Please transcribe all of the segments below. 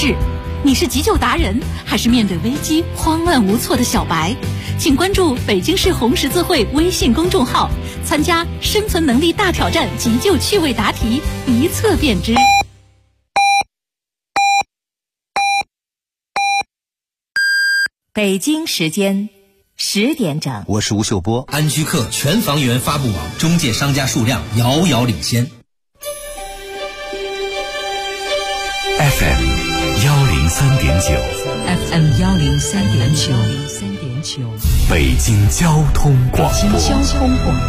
事。你是急救达人，还是面对危机慌乱无措的小白？请关注北京市红十字会微信公众号，参加生存能力大挑战急救趣味答题，一测便知。北京时间10点整， 我是吴秀波。 安居客全房源发布网，中介商家数量遥遥领先。 FM 103.9 FM 103.9， 北京交通广播。 北京交通广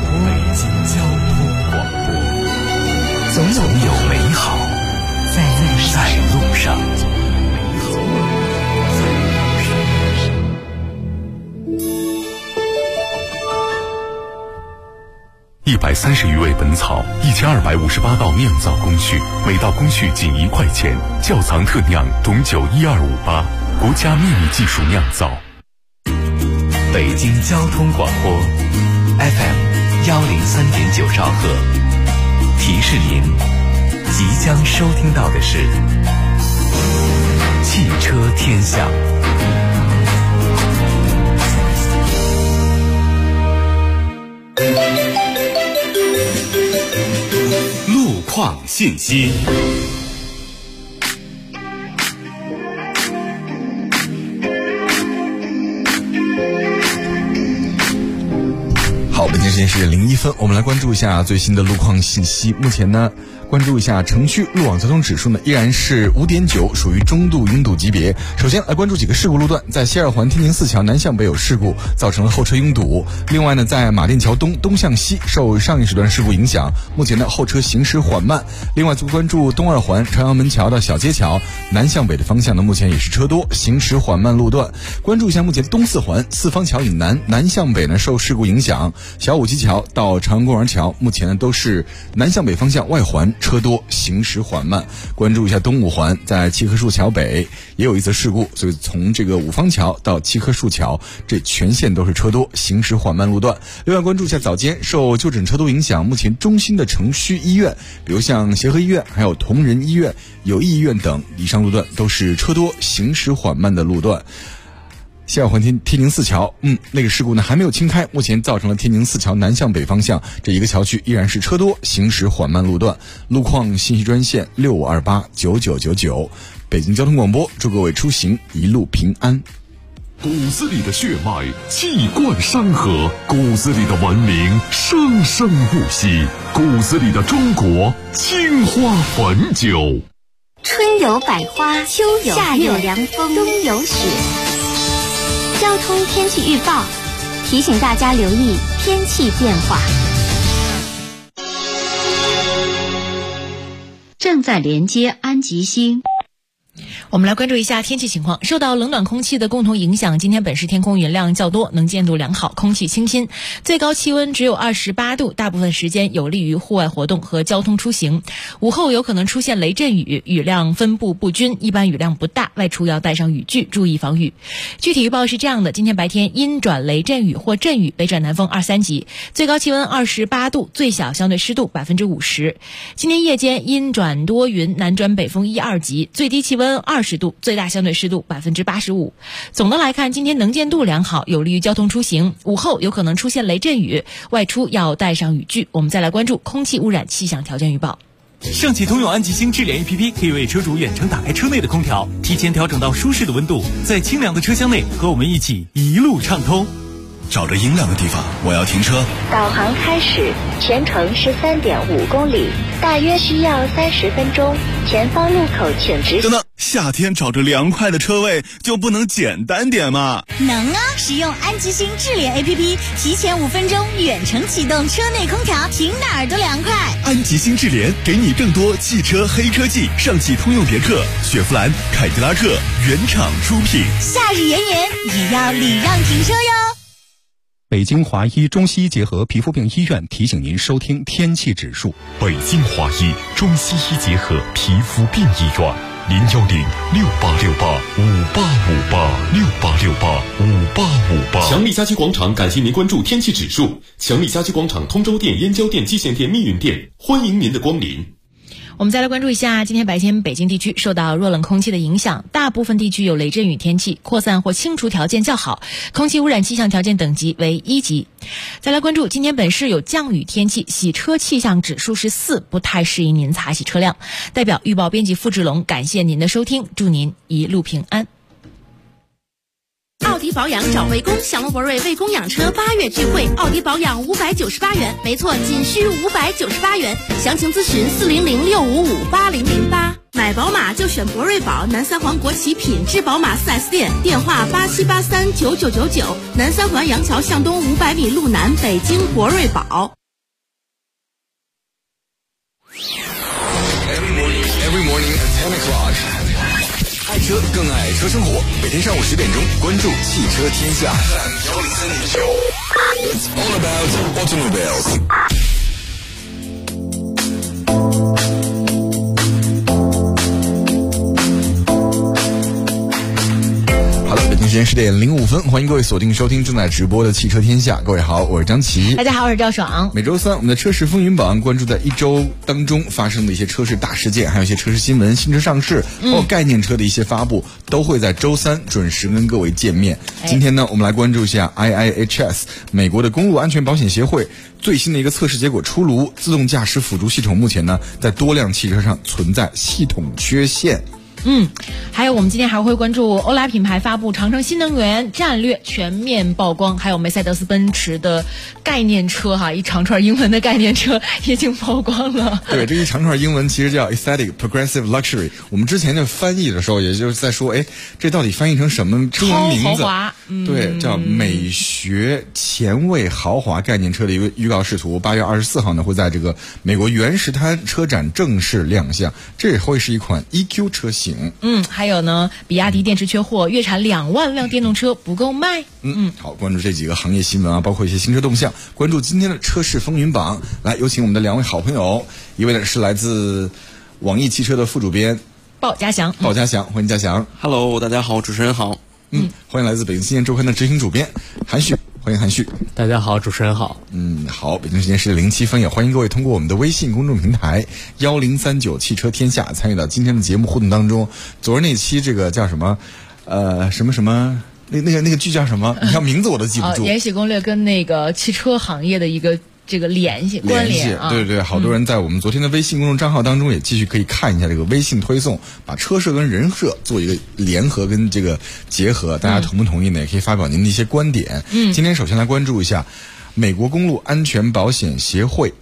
播，总有美好在路上。 130余味本草，1258道酿造工序，每道工序仅1块钱。窖藏特酿董酒12588，国家秘密技术酿造。 北京交通广播 FM 103.9兆赫，提示您即将收听到的是汽车天下。 路况信息。 好，北京时间10点01分，我们来关注一下最新的路况信息。目前呢，关注一下城区路网交通指数呢，依然是5.9，属于中度拥堵级别。首先来关注几个事故路段，在西二环天宁寺桥南向北有事故，造成了后车拥堵。另外呢，在马甸桥东向西受上一时段事故影响，目前呢后车行驶缓慢。另外，关注东二环朝阳门桥到小街桥南向北的方向呢，目前也是车多，行驶缓慢路段。关注一下目前东四环四方桥以南向北呢受事故影响，小武基桥到朝阳公园桥目前呢都是南向北方向外环车多，行驶缓慢。关注一下东五环，在七棵树桥北也有一则事故，所以从这个五方桥到七棵树桥这全线都是车多，行驶缓慢路段。另外关注一下早间受就诊车多影响，目前中心的城区医院，比如像协和医院还有同仁医院、友谊医院等以上路段都是车多，行驶缓慢的路段。西二环天宁寺桥，那个事故呢还没有清开，目前造成了天宁寺桥南向北方向这一个桥区依然是车多，行驶缓慢路段。路况信息专线65289999，北京交通广播，祝各位出行一路平安。 骨子里的血脉气贯山河，骨子里的文明生生不息，骨子里的中国青花汾酒。 春有百花，秋有夏有凉风，冬有雪。交通天气预报提醒大家留意天气变化。 正在连接安吉星。 我们来关注一下天气情况。受到冷暖空气的共同影响，今天本市天空云量较多，能见度良好，空气清新，最高气温只有28度，大部分时间有利于户外活动和交通出行。午后有可能出现雷阵雨，雨量分布不均，一般雨量不大，外出要带上雨具，注意防雨。具体预报是这样的：今天白天阴转雷阵雨或阵雨，北转南风2、3级，最高气温28度，最小相对湿度50%。今天夜间阴转多云，南转北风1、2级，最低气温20度，最大相对湿度85%。总的来看，今天能见度良好，有利于交通出行。午后有可能出现雷阵雨，外出要带上雨具。我们再来关注空气污染气象条件预报。 上汽通用安吉星智联 APP 可以为车主远程打开车内的空调，提前调整到舒适的温度，在清凉的车厢内和我们一起一路畅通。 找着阴凉的地方，我要停车。 导航开始，全程13.5公里，大约需要30分钟。前方路口请直行。 等等，夏天找着凉快的车位就不能简单点吗？ 能啊！使用安吉星智联 APP， 提前5分钟远程启动车内空调，停哪儿都凉快。 安吉星智联给你更多汽车黑科技，上汽通用别克、雪佛兰、凯迪拉克原厂出品。 夏日炎炎也要礼让停车哟。 北京华医中西医结合皮肤病医院提醒您收听天气指数。 北京华医中西医结合皮肤病医院，010-6868-5858，6858-5858。强力家居广场感谢您关注天气指数。强力家居广场通州店、燕郊店、蓟县店、密云店，欢迎您的光临。 我们再来关注一下，今天白天北京地区受到弱冷空气的影响，大部分地区有雷阵雨天气，扩散或清除条件较好，空气污染气象条件等级为1级。再来关注今天本市有降雨天气，洗车气象指数是4，不太适宜您擦洗车辆。代表预报编辑付志龙，感谢您的收听，祝您一路平安。 奥迪保养找魏公，享乐博瑞魏公养车8月聚会，奥迪保养598元，没错，仅需598元。详情咨询40065580008。买宝马就选博瑞宝，南三环国企品质宝马 4S 店，电话87839999，南三环杨桥向东500米路南，北京博瑞宝。 Every morning at 10 o'clock. 爱车更爱车生活，每天上午10点钟，关注汽车天下。It's all about automobiles. 好的，北京时间10点05分，欢迎各位锁定收听正在直播的汽车天下。各位好，我是张琪。 大家好，我是赵爽。 每周三我们的车市风云榜关注在一周当中发生的一些车市大事件，还有一些车市新闻、新车上市，包括概念车的一些发布，都会在周三准时跟各位见面。今天呢，我们来关注一下 IIHS 美国的公路安全保险协会最新的一个测试结果出炉，自动驾驶辅助系统目前呢在多辆汽车上存在系统缺陷。 还有我们今天还会关注欧拉品牌发布长城新能源战略全面曝光，还有梅赛德斯奔驰的概念车一长串英文的概念车已经曝光了。 对，这一长串英文其实叫 Aesthetic Progressive Luxury。我们之前的翻译的时候，也就是在说，这到底翻译成什么中文名字？ 超豪华， 对，叫美学前卫豪华概念车的一个预告视图。8月24号呢，会在这个美国原石滩车展正式亮相。这也会是一款 EQ 车型。 还有呢，比亚迪电池缺货，月产2万辆电动车不够卖。 好，关注这几个行业新闻包括一些新车动向，关注今天的车市风云榜。来，有请我们的2位好朋友，一位呢是来自网易汽车的副主编鲍家祥， 欢迎家祥。 Hello， 大家好，主持人好。 欢迎来自北京新闻周刊的执行主编韩旭，欢迎韩旭。 大家好，主持人好。 好，北京时间10点07分，也欢迎各位通过我们的微信公众平台1039汽车天下参与到今天的节目互动当中。昨儿那期这个叫什么那个剧叫什么？你看名字我都记不住。 延禧攻略跟那个汽车行业的一个这个关联对，好多人在我们昨天的微信公众账号当中也继续可以看一下这个微信推送，把车社跟人社做一个联合跟这个结合，大家同不同意呢？也可以发表您的一些观点。今天首先来关注一下美国公路安全保险协会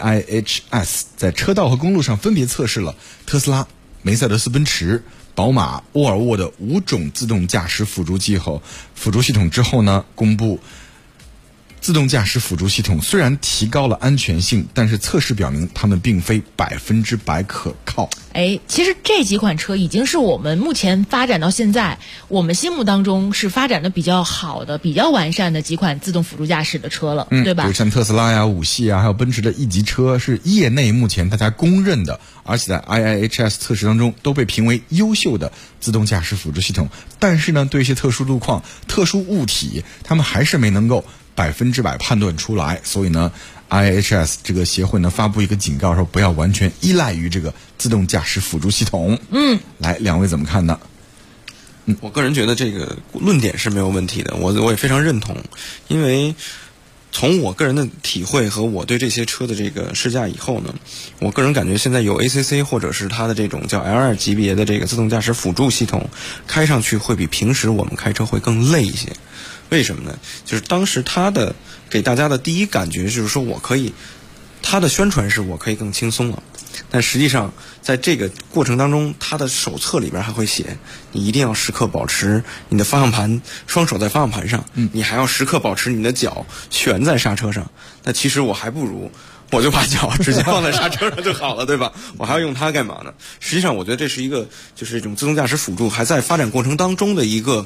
IIHS 在车道和公路上分别测试了特斯拉、梅赛德斯奔驰、宝马、沃尔沃的5种自动驾驶辅助系统之后呢，公布自动驾驶辅助系统虽然提高了安全性，但是测试表明它们并非100%可靠。 其实这几款车已经是我们目前发展到现在，我们心目当中是发展的比较好的、比较完善的几款自动辅助驾驶的车了，对吧？ 比如像特斯拉呀、5系啊，还有奔驰的 E 级车，是业内目前大家公认的，而且在 IIHS 测试当中都被评为优秀的自动驾驶辅助系统。但是呢，对一些特殊路况、特殊物体，他们还是没能够100%判断出来，所以呢 IIHS 这个协会呢发布一个警告，说不要完全依赖于这个自动驾驶辅助系统。来，两位怎么看呢？ 我个人觉得这个论点是没有问题的，我也非常认同，因为从我个人的体会和我对这些车的这个试驾以后呢，我个人感觉现在有 ACC 或者是它的这种叫 L2 级别的这个自动驾驶辅助系统，开上去会比平时我们开车会更累一些。为什么呢？就是当时它的给大家的第一感觉就是说它的宣传是我可以更轻松了，但实际上在这个过程当中，它的手册里边还会写，你一定要时刻保持你的方向盘双手在方向盘上，你还要时刻保持你的脚悬在刹车上。那其实我还不如我就把脚直接放在刹车上就好了，对吧？我还要用它干嘛呢？实际上我觉得这是一个就是这种自动驾驶辅助还在发展过程当中的一个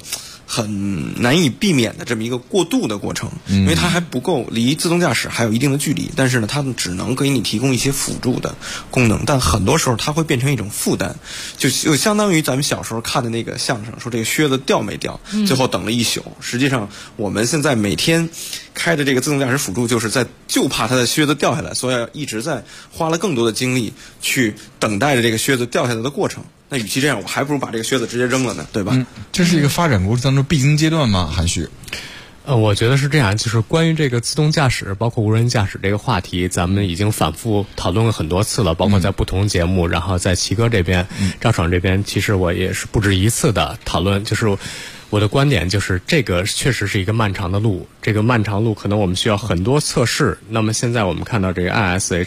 很难以避免的这么一个过渡的过程，因为它还不够离自动驾驶还有一定的距离，但是呢，它只能给你提供一些辅助的功能，但很多时候它会变成一种负担，就相当于咱们小时候看的那个相声，说这个靴子掉没掉，最后等了一宿。实际上，我们现在每天开的这个自动驾驶辅助，就是就怕它的靴子掉下来，所以一直在花了更多的精力去等待着这个靴子掉下来的过程。那与其这样，我还不如把这个靴子直接扔了呢，对吧？ 这是一个发展过程当中必经阶段吗？韩旭？ 我觉得是这样，就是关于这个自动驾驶，包括无人驾驶这个话题，咱们已经反复讨论了很多次了，包括在不同节目，然后在齐哥这边、赵爽这边，其实我也是不止一次的讨论，就是我的观点就是这个确实是一个漫长的路，这个漫长路可能我们需要很多测试。那么现在我们看到这个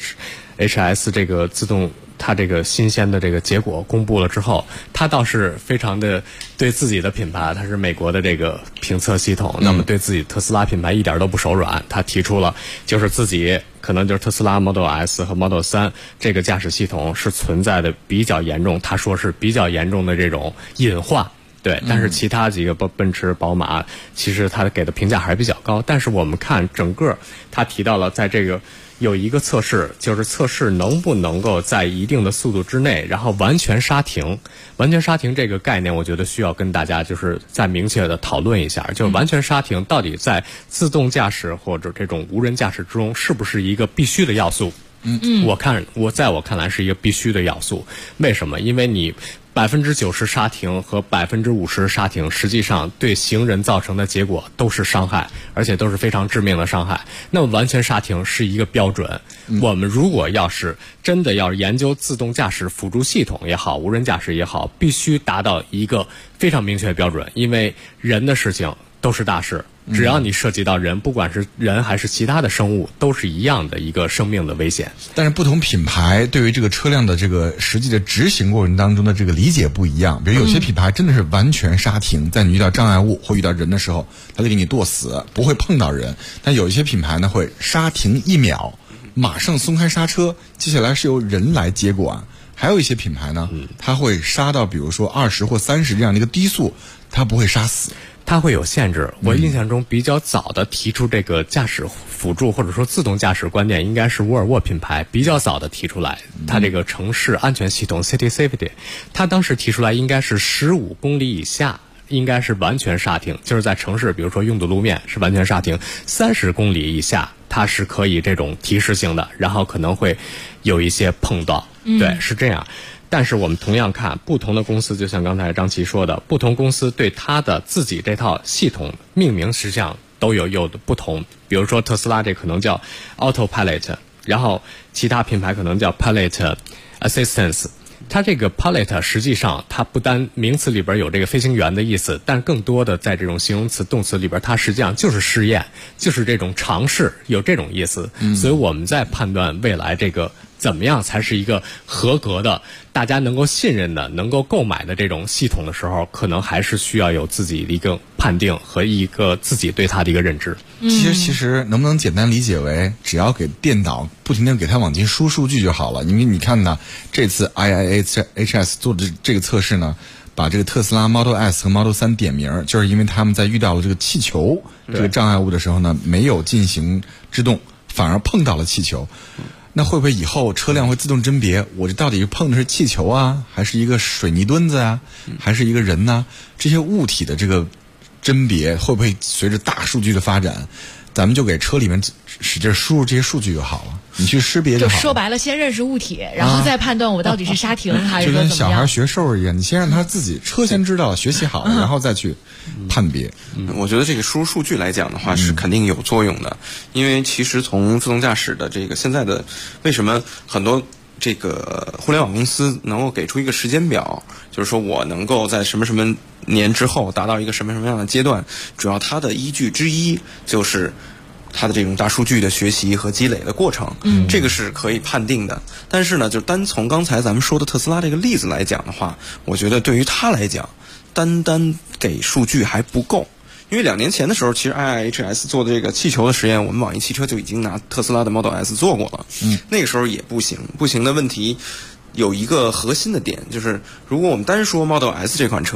ISHS 这个自动，它这个新鲜的这个结果公布了之后，它倒是非常的对自己的品牌，它是美国的这个评测系统，那么对自己特斯拉品牌一点都不手软，它提出了就是自己可能就是特斯拉 Model S 和 Model 3这个驾驶系统是存在的比较严重，他说是比较严重的这种隐患。对，但是其他几个奔驰、宝马，其实它给的评价还是比较高。但是我们看整个，他提到了在这个有一个测试，就是测试能不能够在一定的速度之内，然后完全刹停。完全刹停这个概念，我觉得需要跟大家就是再明确的讨论一下，就是完全刹停到底在自动驾驶或者这种无人驾驶之中是不是一个必须的要素？在我看来是一个必须的要素。为什么？因为你90%刹停和50%刹停，实际上对行人造成的结果都是伤害，而且都是非常致命的伤害。那么完全刹停是一个标准。我们如果要是真的要研究自动驾驶辅助系统也好，无人驾驶也好，必须达到一个非常明确的标准，因为人的事情都是大事。只要你涉及到人，不管是人还是其他的生物，都是一样的一个生命的危险。 但是不同品牌对于这个车辆的这个实际的执行过程当中的这个理解不一样。比如有些品牌真的是完全刹停，在你遇到障碍物或遇到人的时候，它就给你剁死，不会碰到人。但有一些品牌呢会刹停1秒，马上松开刹车，接下来是由人来接管。还有一些品牌呢，它会刹到比如说20或30这样的一个低速，它不会刹死。 它会有限制。我印象中比较早的提出这个驾驶辅助或者说自动驾驶观念，应该是沃尔沃品牌比较早的提出来。它这个城市安全系统 City Safety， 它当时提出来应该是15公里以下应该是完全刹停，就是在城市比如说拥堵路面是完全刹停，30公里以下它是可以这种提示性的，然后可能会有一些碰撞。对，是这样。但是我们同样看不同的公司，就像刚才张琪说的，不同公司对它的自己这套系统命名实际上都有的不同。比如说特斯拉这可能叫 Autopilot， 然后其他品牌可能叫 Pilot Assistance。它这个 pilot 实际上它不单名词里边有这个飞行员的意思，但更多的在这种形容词动词里边，它实际上就是试验，就是这种尝试，有这种意思。所以我们在判断未来这个怎么样才是一个合格的大家能够信任的能够购买的这种系统的时候，可能还是需要有自己的一个判定和一个自己对它的一个认知。 其实能不能简单理解为只要给电脑不停地给它往进输数据就好了？因为你看呢，这次 IIHS 做的这个测试呢，把这个特斯拉 Model S 和 Model 3点名，就是因为他们在遇到了这个气球这个障碍物的时候呢，没有进行制动，反而碰到了气球。那会不会以后车辆会自动甄别，我这到底碰的是气球啊，还是一个水泥墩子啊，还是一个人呢？这些物体的这个甄别会不会随着大数据的发展，咱们就给车里面使劲输入这些数据就好了，你去识别就好了。 就说白了，先认识物体，然后再判断我到底是刹停还是说怎么样。 就跟小孩学兽一样，你先让他自己车先知道，学习好，然后再去判别。 我觉得这个输入数据来讲的话，是肯定有作用的，因为其实从自动驾驶的这个现在的为什么很多这个互联网公司能够给出一个时间表，就是说我能够在什么什么年之后达到一个什么什么样的阶段，主要它的依据之一就是它的这种大数据的学习和积累的过程，这个是可以判定的。但是呢，就单从刚才咱们说的特斯拉这个例子来讲的话，我觉得对于它来讲，单给数据还不够。因为2年前的时候，其实 IIHS 做的这个气球的实验，我们网易汽车就已经拿特斯拉的 Model S 做过了。那个时候也不行。不行的问题有一个核心的点，就是如果我们单说 Model S 这款车啊，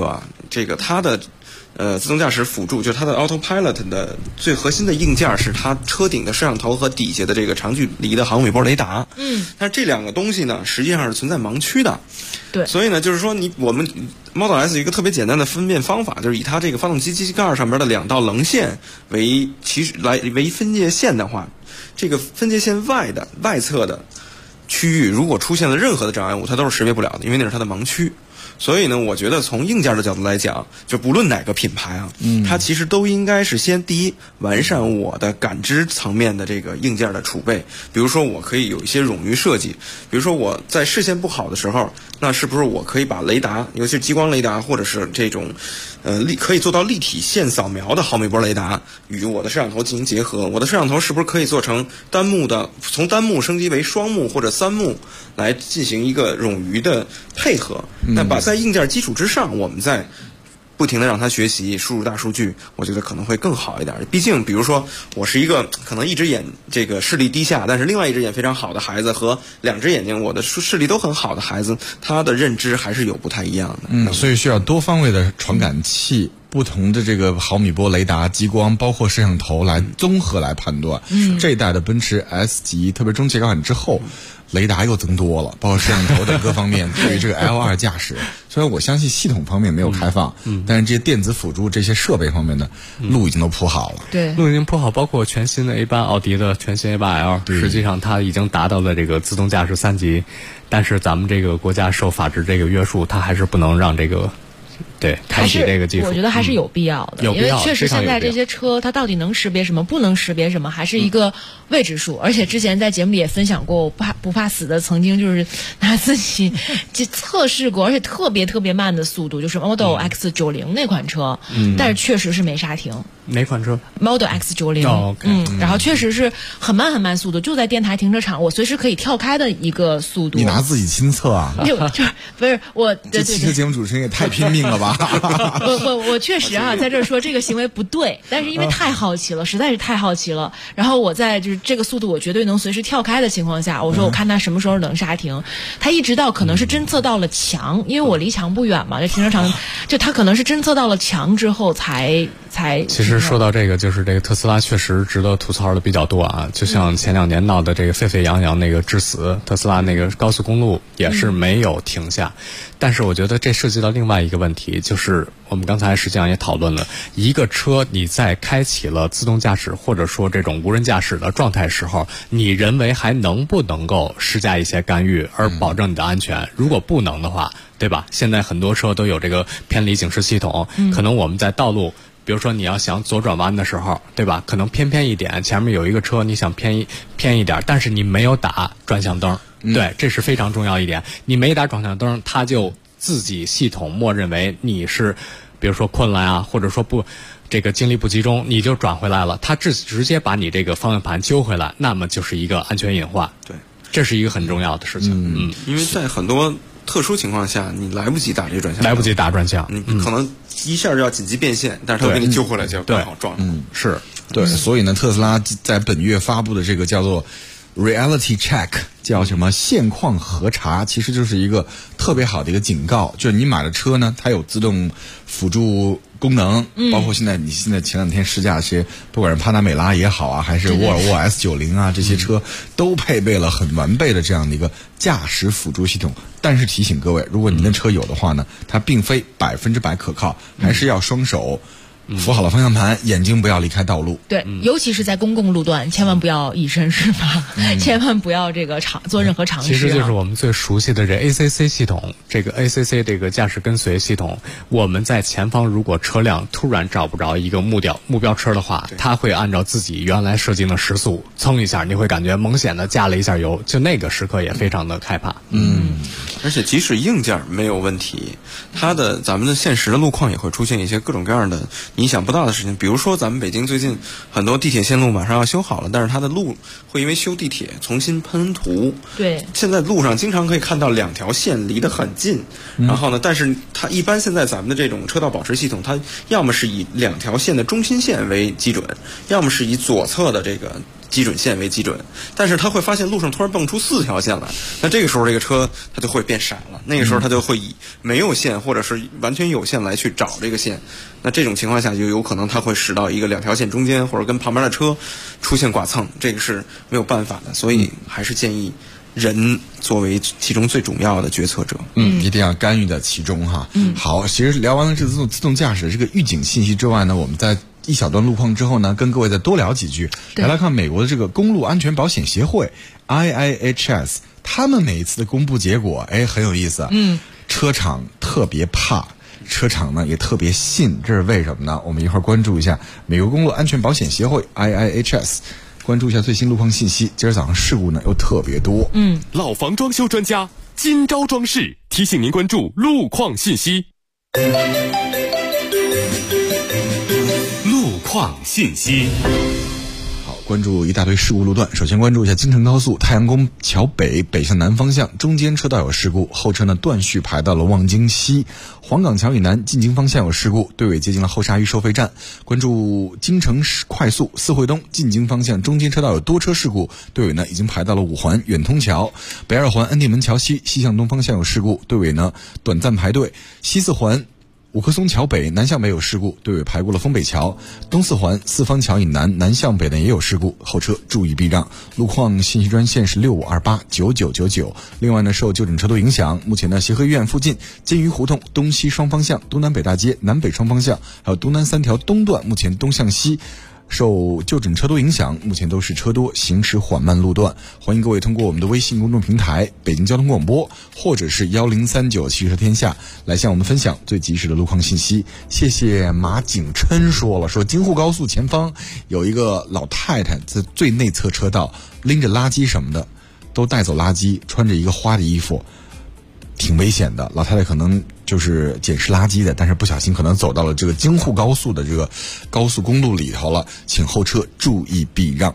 这个它的自动驾驶辅助，就是它的 Autopilot 的最核心的硬件是它车顶的摄像头和底下的这个长距离的毫米波雷达。但是这两个东西呢，实际上是存在盲区的。 对， 所以呢，就是说我们 Model S 有一个特别简单的分辨方法，就是以它这个发动机机盖上面的2道棱线为分界线的话，这个分界线外侧的区域，如果出现了任何的障碍物，它都是识别不了的，因为那是它的盲区。所以呢，我觉得从硬件的角度来讲，就不论哪个品牌啊，它其实都应该是先第一完善我的感知层面的这个硬件的储备。比如说，我可以有一些冗余设计，比如说我在视线不好的时候，那是不是我可以把雷达，尤其是激光雷达，或者是这种可以做到立体线扫描的毫米波雷达与我的摄像头进行结合？我的摄像头是不是可以做成从单目升级为双目或者3目来进行一个冗余的配合？那在硬件基础之上，我们再不停的让它学习输入大数据，我觉得可能会更好一点。毕竟比如说我是一个可能一只眼这个视力低下，但是另外一只眼非常好的孩子，和2只眼睛我的视力都很好的孩子，他的认知还是有不太一样的。 所以需要多方位的传感器，不同的这个毫米波雷达、激光，包括摄像头来综合来判断。这一代的奔驰 S 级，特别中期改款之后，雷达又增多了，包括摄像头等各方面。对于这个 L2 驾驶，虽然我相信系统方面没有开放，但是这些电子辅助、这些设备方面的路已经都铺好了。 对， 路已经铺好，包括全新的 A8，奥迪的全新 A8L， 实际上它已经达到了这个自动驾驶3级，但是咱们这个国家受法制这个约束，它还是不能让这个。对，开启这个技术， 我觉得还是有必要的，因为确实现在这些车它到底能识别什么，不能识别什么，还是一个未知数。而且之前在节目里也分享过，我不怕死的曾经就是拿自己就测试过，而且特别慢的速度，就是 Model X90 那款车，但是确实是没刹停。 哪款车 ？Model X90。然后确实是很慢速度，就在电台停车场，我随时可以跳开的一个速度。 你拿自己亲测啊？ 就不是我， 这汽车节目主持人也太拼命了吧！ 我确实啊，在这儿说这个行为不对，但是因为太好奇了，实在是太好奇了。然后我在就是这个速度我绝对能随时跳开的情况下，我说我看他什么时候能刹停。他一直到可能是侦测到了墙，因为我离墙不远嘛，这停车场就他可能是侦测到了墙之后才。 其实说到这个，就是这个特斯拉确实值得吐槽的比较多啊。就像前2年闹的这个沸沸扬扬那个致死，特斯拉那个高速公路也是没有停下。但是我觉得这涉及到另外一个问题，就是我们刚才实际上也讨论了，一个车你在开启了自动驾驶或者说这种无人驾驶的状态时候，你人为还能不能够施加一些干预而保证你的安全？如果不能的话，对吧？现在很多车都有这个偏离警示系统，可能我们在道路比如说你要想左转弯的时候，对吧？可能偏一点，前面有一个车，你想偏一点，但是你没有打转向灯，对，这是非常重要一点。你没打转向灯，它就自己系统默认为你是，比如说困了啊，或者说这个精力不集中，你就转回来了，它直接把你这个方向盘揪回来，那么就是一个安全隐患。 对， 这是一个很重要的事情。 因为在很多特殊情况下，你来不及打这个转向， 来不及打转向， 你可能一下就要紧急变线，但是他给你救回来就刚好撞上。 是，对，所以呢，特斯拉在本月发布的这个叫做 Reality Check， 叫什么现况核查，其实就是一个特别好的一个警告，就是你买的车呢，它有自动辅助功能，包括现在前2天试驾这些，不管是帕纳梅拉也好啊，还是沃尔沃 S90 啊，这些车都配备了很完备的这样的一个驾驶辅助系统。但是提醒各位，如果您的车有的话呢，它并非100%可靠，还是要双手扶好了方向盘，眼睛不要离开道路。 对，尤其是在公共路段，千万不要以身试法，千万不要这个做任何尝试。 其实就是我们最熟悉的这 ACC 系统，这个 ACC 这个驾驶跟随系统，我们在前方如果车辆突然找不着一个目标车的话，它会按照自己原来设定的时速蹭一下，你会感觉猛显的加了一下油，就那个时刻也非常的害怕。 而且即使硬件没有问题，咱们的现实的路况也会出现一些各种各样的你意想不到的事情。比如说咱们北京最近很多地铁线路马上要修好了，但是它的路会因为修地铁重新喷涂。 对， 现在路上经常可以看到2条线离得很近，然后呢，但是它一般现在咱们的这种车道保持系统，它要么是以2条线的中心线为基准，要么是以左侧的这个基准线为基准，但是它会发现路上突然蹦出4条线来，那这个时候这个车它就会变傻了，那个时候它就会以没有线或者是完全有线来去找这个线，那这种情况下就有可能它会驶到一个2条线中间，或者跟旁边的车出现剐蹭，这个是没有办法的，所以还是建议人作为其中最主要的决策者， 一定要干预在其中哈。好，其实聊完了这自动驾驶的这个预警信息之外呢，我们在一小段路况之后呢，跟各位再多聊几句，来看美国的这个公路安全保险协会 IIHS， 他们每一次的公布结果，很有意思。车厂特别怕，车厂呢也特别信，这是为什么呢？我们一会儿关注一下美国公路安全保险协会 IIHS， 关注一下最新路况信息。今儿早上事故呢又特别多。 老房装修专家金招装饰提醒您关注路况信息。路况信息。 好，关注一大堆事故路段。首先关注一下京承高速太阳宫桥北北向南方向中间车道有事故，后车呢断续排到了望京西。黄岗桥以南进京方向有事故，队尾接近了后沙峪收费站。关注京承快速四惠东进京方向中间车道有多车事故，队尾呢已经排到了5环远通桥。北2环安定门桥西西向东方向有事故，队尾呢短暂排队。西4环五棵松桥北南向北有事故，队尾排过了丰北桥。东4环四方桥以南南向北呢也有事故，后车注意避让。路况信息专线是65289999。另外呢，受就诊车多影响，目前呢协和医院附近金鱼胡同东西双方向、东南北大街南北双方向，还有东南3条东段，目前东向西受就诊车多影响，目前都是车多行驶缓慢路段。欢迎各位通过我们的微信公众平台北京交通广播或者是1039汽车天下来向我们分享最及时的路况信息。谢谢马景琛说京沪高速前方有一个老太太在最内侧车道拎着垃圾什么的，都带走垃圾，穿着一个花的衣服，挺危险的。老太太可能就是捡拾垃圾的，但是不小心可能走到了这个京沪高速的这个高速公路里头了，请后车注意避让。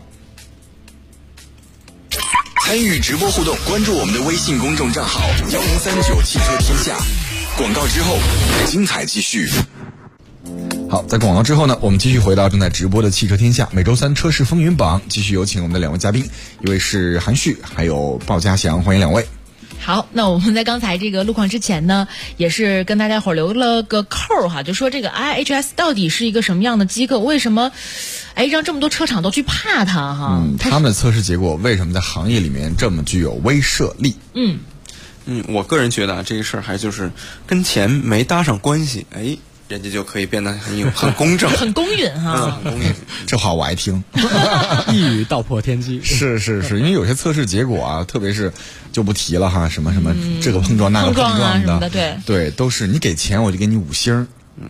参与直播互动，关注我们的微信公众账号1039汽车天下。广告之后，精彩继续。 好，在广告之后呢，我们继续回到正在直播的汽车天下每周3车市风云榜，继续有请我们的2位嘉宾，一位是韩旭，还有鲍家祥，欢迎2位。 好，那我们在刚才这个路况之前呢，也是跟大家伙留了个扣哈，就说这个 IIHS 到底是一个什么样的机构？为什么让这么多车厂都去怕它哈？ 他们的测试结果为什么在行业里面这么具有威慑力？ 我个人觉得这个事儿还就是跟钱没搭上关系，人家就可以变得很公正、 很公允哈。 很公允， 这话我爱听， 一语道破天机。 是，因为有些测试结果啊，特别是就不提了哈，什么这个碰撞那个碰撞啊什么的， 对，都是你给钱我就给你5星。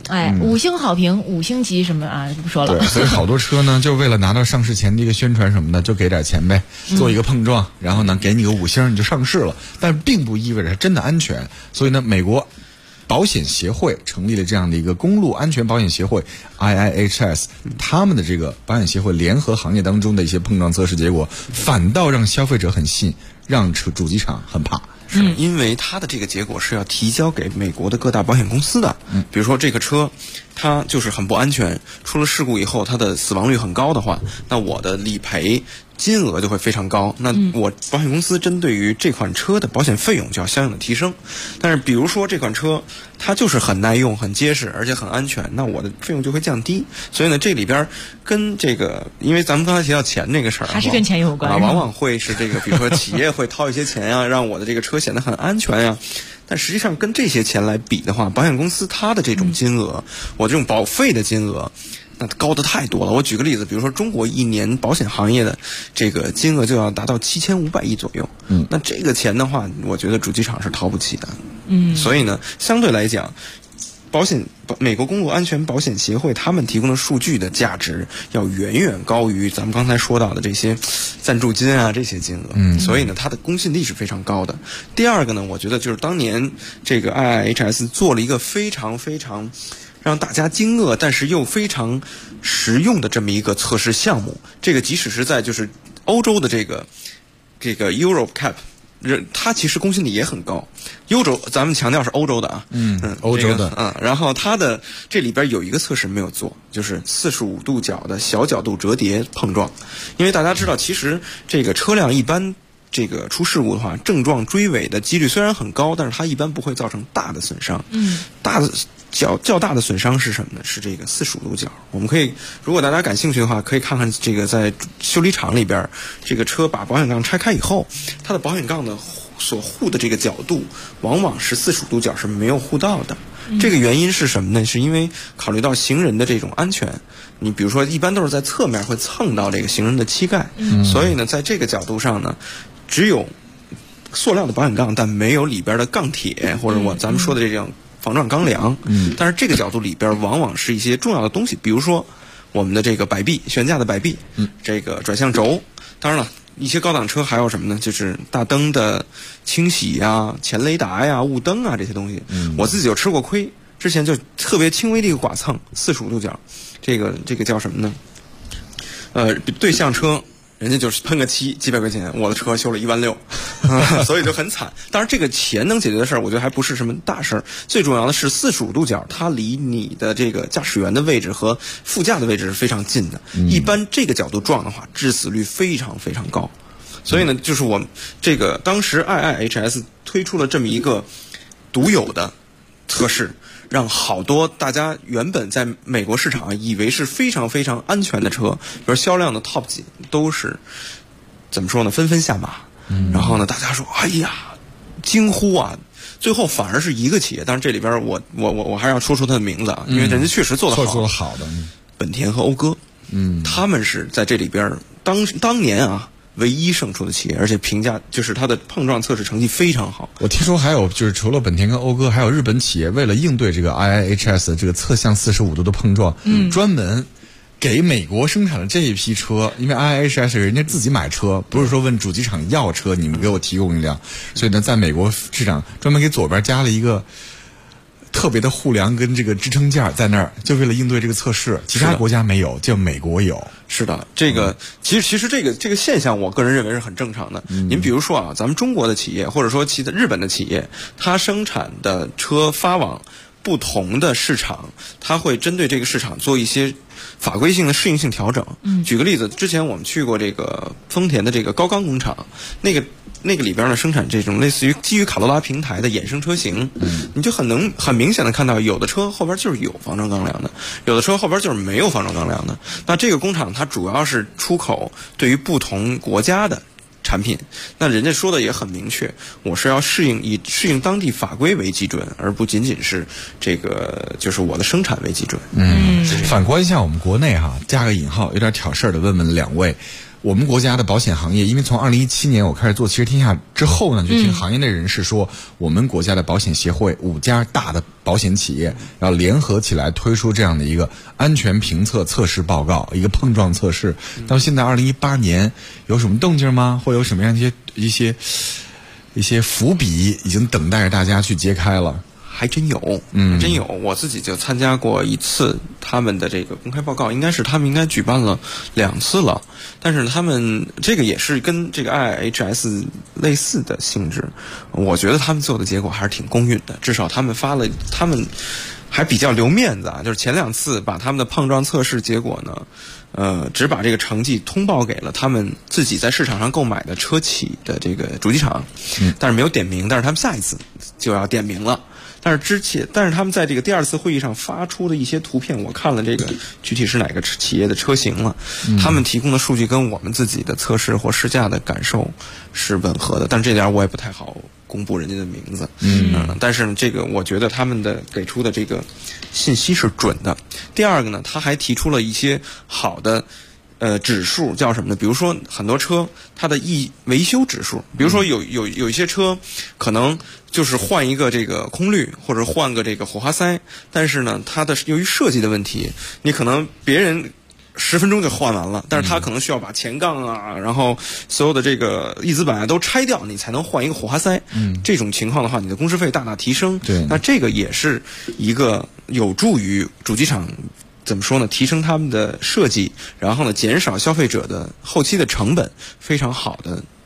5星好评、5星级什么啊，就不说了。 对，所以好多车呢，就为了拿到上市前的一个宣传什么的，就给点钱呗，做一个碰撞，然后呢给你个5星，你就上市了。但并不意味着它真的安全。所以呢，美国保险协会成立了这样的一个公路安全保险协会 IIHS， 他们的这个保险协会联合行业当中的一些碰撞测试结果，反倒让消费者很信，让主机厂很怕。 因为它的这个结果是要提交给美国的各大保险公司的。比如说这个车它就是很不安全，出了事故以后它的死亡率很高的话，那我的理赔金额就会非常高，那我保险公司针对于这款车的保险费用就要相应的提升。但是比如说这款车它就是很耐用、很结实，而且很安全，那我的费用就会降低。所以呢，这里边跟这个，因为咱们刚才提到钱这个事儿， 还是跟钱有关， 往往会是这个，比如说企业会掏一些钱呀，让我的这个车显得很安全呀。但实际上跟这些钱来比的话，保险公司它的这种金额，我这种保费的金额，那高的太多了。我举个例子，比如说中国一年保险行业的这个金额就要达到7500亿左右。那这个钱的话，我觉得主机厂是掏不起的。所以呢，相对来讲，美国公路安全保险协会他们提供的数据的价值要远远高于咱们刚才说到的这些赞助金啊这些金额。所以呢，它的公信力是非常高的。第二个呢，我觉得就是当年这个 IIHS 做了一个非常非常让大家惊愕但是又非常实用的这么一个测试项目。这个即使是在就是欧洲的这个 Europe Cap 它其实公信力也很高。欧洲，咱们强调是欧洲的啊， 欧洲的， 然后它的这里边有一个测试没有做，就是45度角的小角度折叠碰撞。因为大家知道，其实这个车辆一般这个出事故的话，正撞追尾的几率虽然很高，但是它一般不会造成大的损伤。较大的损伤是什么呢？是这个45度角。我们可以，如果大家感兴趣的话，可以看看这个在修理厂里边，这个车把保险杠拆开以后，它的保险杠的所护的这个角度，往往是45度角是没有护到的。这个原因是什么呢？是因为考虑到行人的这种安全，你比如说一般都是在侧面会蹭到这个行人的膝盖，所以呢，在这个角度上呢，只有塑料的保险杠，但没有里边的钢铁或者咱们说的这种防撞钢梁。但是这个角度里边往往是一些重要的东西，比如说我们的这个摆臂，悬架的摆臂，这个转向轴，当然了。一些高档车还有什么呢？就是大灯的清洗呀、前雷达呀、雾灯啊这些东西。我自己就吃过亏，之前就特别轻微的一个剐蹭，45度角，这个叫什么呢？对向车。人家就是喷个漆几百块钱，我的车修了16000，所以就很惨。当然，这个钱能解决的事儿，我觉得还不是什么大事儿。最重要的是45度角，它离你的这个驾驶员的位置和副驾的位置是非常近的。一般这个角度撞的话，致死率非常非常高。所以呢，就是我这个当时 IIHS 推出了这么一个独有的测试。让好多大家原本在美国市场以为是非常非常安全的车，比如销量的 top 几都是怎么说呢？纷纷下马。然后呢，大家说哎呀，惊呼啊！最后反而是一个企业，当然这里边我还是要说出它的名字啊，因为人家确实做得好， 做得好的。 本田和讴歌，他们是在这里边当年啊。唯一胜出的企业，而且评价就是它的碰撞测试成绩非常好。 我听说还有就是除了本田跟讴歌，还有日本企业为了应对这个 IIHS 这个侧向45度的碰撞，专门给美国生产的这一批车，因为 IIHS 人家自己买车，不是说问主机厂要车，你们给我提供一辆，所以呢，在美国市场专门给左边加了一个特别的护梁跟这个支撑架在那儿，就为了应对这个测试。其他国家没有，就美国有。 是的，这个其实这个现象，我个人认为是很正常的。您比如说啊，咱们中国的企业，或者说日本的企业，它生产的车发往不同的市场，它会针对这个市场做一些法规性的适应性调整。举个例子，之前我们去过这个丰田的这个高冈工厂，那个里边呢生产这种类似于基于卡罗拉平台的衍生车型，你就很明显的看到，有的车后边就是有防撞钢梁的，有的车后边就是没有防撞钢梁的。那这个工厂它主要是出口对于不同国家的产品，那人家说的也很明确，我是要以适应当地法规为基准，而不仅仅是这个就是我的生产为基准。 反观一下我们国内哈，加个引号，有点挑事儿的问问两位。我们国家的保险行业，因为从2017年我开始做汽车天下之后呢，就听行业内人士说，我们国家的保险协会5家大的保险企业要联合起来推出这样的一个安全评测测试报告，一个碰撞测试。到现在2018年有什么动静吗？或有什么样一些伏笔已经等待着大家去揭开了？ 还真有，真有。我自己就参加过一次他们的这个公开报告，他们应该举办了2次了。但是他们这个也是跟这个 IIHS 类似的性质，我觉得他们做的结果还是挺公允的，至少他们还比较留面子啊。就是前2次把他们的碰撞测试结果呢，只把这个成绩通报给了他们自己在市场上购买的车企的这个主机厂，但是没有点名。但是他们下一次就要点名了。但是他们在这个第2次会议上发出的一些图片，我看了这个具体是哪个企业的车型了，他们提供的数据跟我们自己的测试或试驾的感受是吻合的，但是这点我也不太好公布人家的名字。但是这个我觉得他们的给出的这个信息是准的。第二个呢，他还提出了一些好的指数，叫什么呢？比如说很多车它的维修指数，比如说有一些车可能就是换一个这个空滤或者换个这个火花塞，但是呢它的由于设计的问题，你可能别人10分钟就换完了，但是它可能需要把前杠啊，然后所有的这个翼子板啊都拆掉，你才能换一个火花塞。这种情况的话，你的工时费大大提升。 对， 那这个也是一个有助于主机厂怎么说呢？提升他们的设计，然后呢减少消费者的后期的成本，非常好的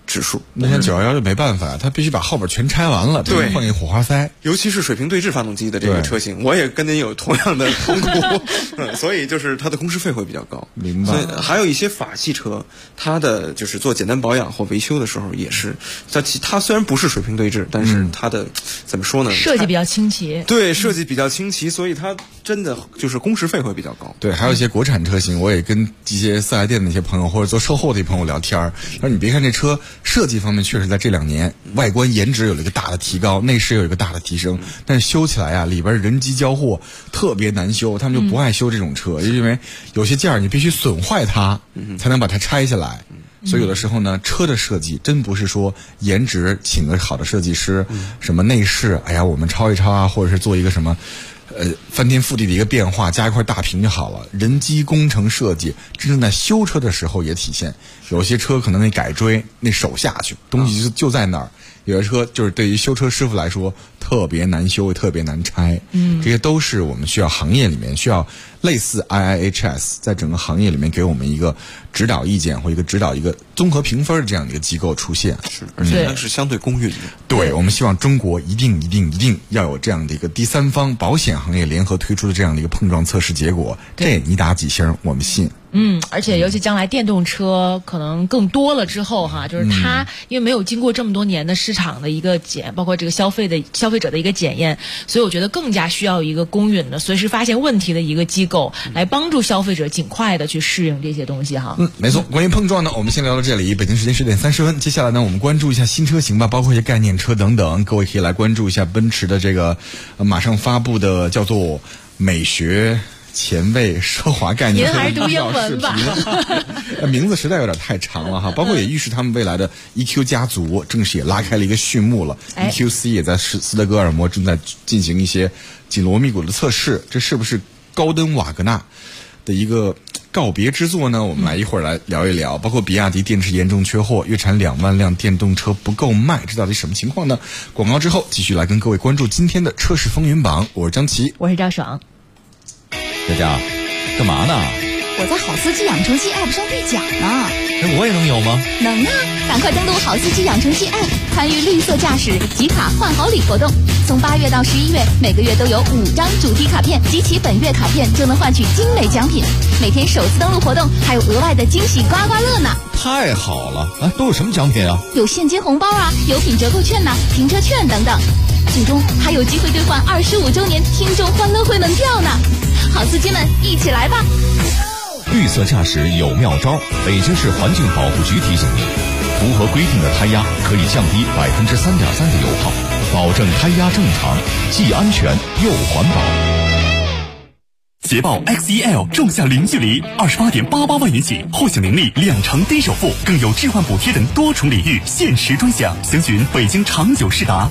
指数。 那像911就没办法，它必须把后边全拆完了， 对， 换一个火花塞。 尤其是水平对置发动机的这个车型，我也跟您有同样的痛苦，所以就是它的工时费会比较高。 明白。 所以还有一些法系车，它的就是做简单保养或维修的时候也是，它虽然不是水平对置，但是它的怎么说呢？ 设计比较清奇。 对，设计比较清奇，所以它真的就是工时费会比较高。 对，还有一些国产车型，我也跟一些四 S 店的一些朋友或者做售后的一些朋友聊天，说你别看这车设计方面确实在这2年外观颜值有了一个大的提高，内饰有一个大的提升，但是修起来啊，里边人机交互特别难修，他们就不爱修这种车，因为有些件你必须损坏它才能把它拆下来。所以有的时候呢，车的设计真不是说颜值请个好的设计师，什么内饰，哎呀我们抄一抄啊，或者是做一个什么翻天覆地的一个变化，加一块大屏就好了。人机工程设计真正在修车的时候也体现，有些车可能那改锥那手下去东西就在那儿，有些车就是对于修车师傅来说特别难修，特别难拆。这些都是我们需要行业里面需要类似 IIHS 在整个行业里面给我们一个指导意见或一个指导一个综合评分的这样的一个机构出现。 是，而且它是相对公允的。 对，我们希望中国一定要有这样的一个第三方保险行业联合推出的这样的一个碰撞测试结果，这你打几星我们信。 而且尤其将来电动车可能更多了之后哈，就是它因为没有经过这么多年的市场的一个包括这个消费者的一个检验，所以我觉得更加需要一个公允的随时发现问题的一个机构来帮助消费者尽快的去适应这些东西哈。 没错。关于碰撞呢，我们先聊到这里。北京时间10点30分，接下来呢，我们关注一下新车型吧，包括一些概念车等等。各位可以来关注一下奔驰的这个马上发布的叫做美学前卫奢华概念， 您还是读英文吧。 名字实在有点太长了哈，包括也预示他们未来的 EQ 家族正式也拉开了一个序幕了。EQC 也在斯德哥尔摩正在进行一些紧锣密鼓的测试，这是不是高登瓦格纳的一个告别之作呢？我们来一会儿来聊一聊。包括比亚迪电池严重缺货，月产2万辆电动车不够卖，这到底什么情况呢？广告之后继续来跟各位关注今天的车市风云榜。我是张琪， 我是赵爽。 佳佳，干嘛呢？ 我在好司机养成系 App 上兑奖呢。 我也能有吗？ 能啊！赶快登录好司机养成系 App， 参与绿色驾驶集卡换好礼活动。从8月到11月，每个月都有5张主题卡片，集齐本月卡片就能换取精美奖品。每天首次登录活动还有额外的惊喜刮刮乐呢！ 太好了！都有什么奖品啊？ 有现金红包啊，有品折扣券呐，停车券等等。最终还有机会兑换25周年听众欢乐会门票呢！好司机们，一起来吧！ 绿色驾驶有妙招，北京市环境保护局提醒您，符合规定的胎压可以降低3.3%的油耗，保证胎压正常，既安全又环保。 捷豹 XEL 仲夏零距离28.88万元起，获享能力2成低首付，更有置换补贴等多重礼遇，限时专享。详询北京长久世达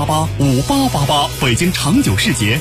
87885888，北京长久世捷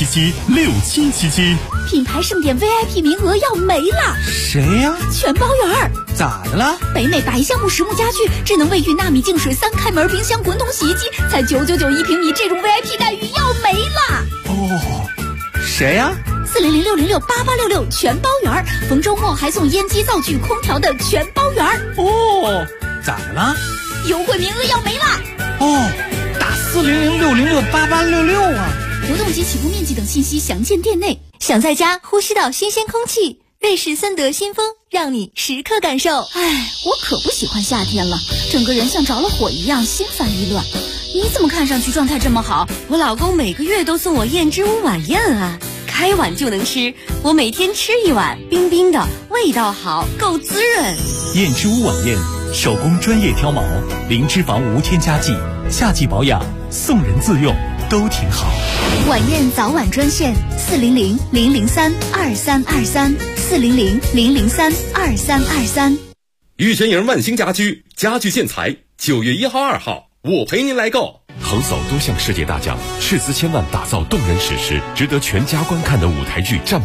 63776777。 品牌盛典 VIP 名额要没了！ 谁呀？ 全包圆。 咋的了？ 北美白橡木实木家具、智能卫浴、纳米净水、3开门冰箱、滚筒洗衣机，才991平米，这种 VIP 待遇要没了！ 哦，谁呀 ？400-606-8866全包圆，逢周末还送烟机、灶具、空调的全包圆。 哦，咋的了？ 优惠名额要没了！ 哦，打400-606-8866啊！ 活动及起步面积等信息详见店内。想在家呼吸到新鲜空气，瑞士森德新风让你时刻感受。哎，我可不喜欢夏天了，整个人像着了火一样，心烦意乱。你怎么看上去状态这么好？ 我老公每个月都送我燕之屋晚宴啊，开碗就能吃，我每天吃一碗，冰冰的，味道好，够滋润。 燕之屋晚宴，手工专业挑毛，零脂肪无添加剂，夏季保养，送人自用都挺好。 晚宴早晚专线400-003-2323，400-003-2323。 玉泉营万兴家居家具建材9月1号、2号，我陪您来购。 横扫多项世界大奖，斥资千万打造动人史诗、值得全家观看的舞台剧《战马》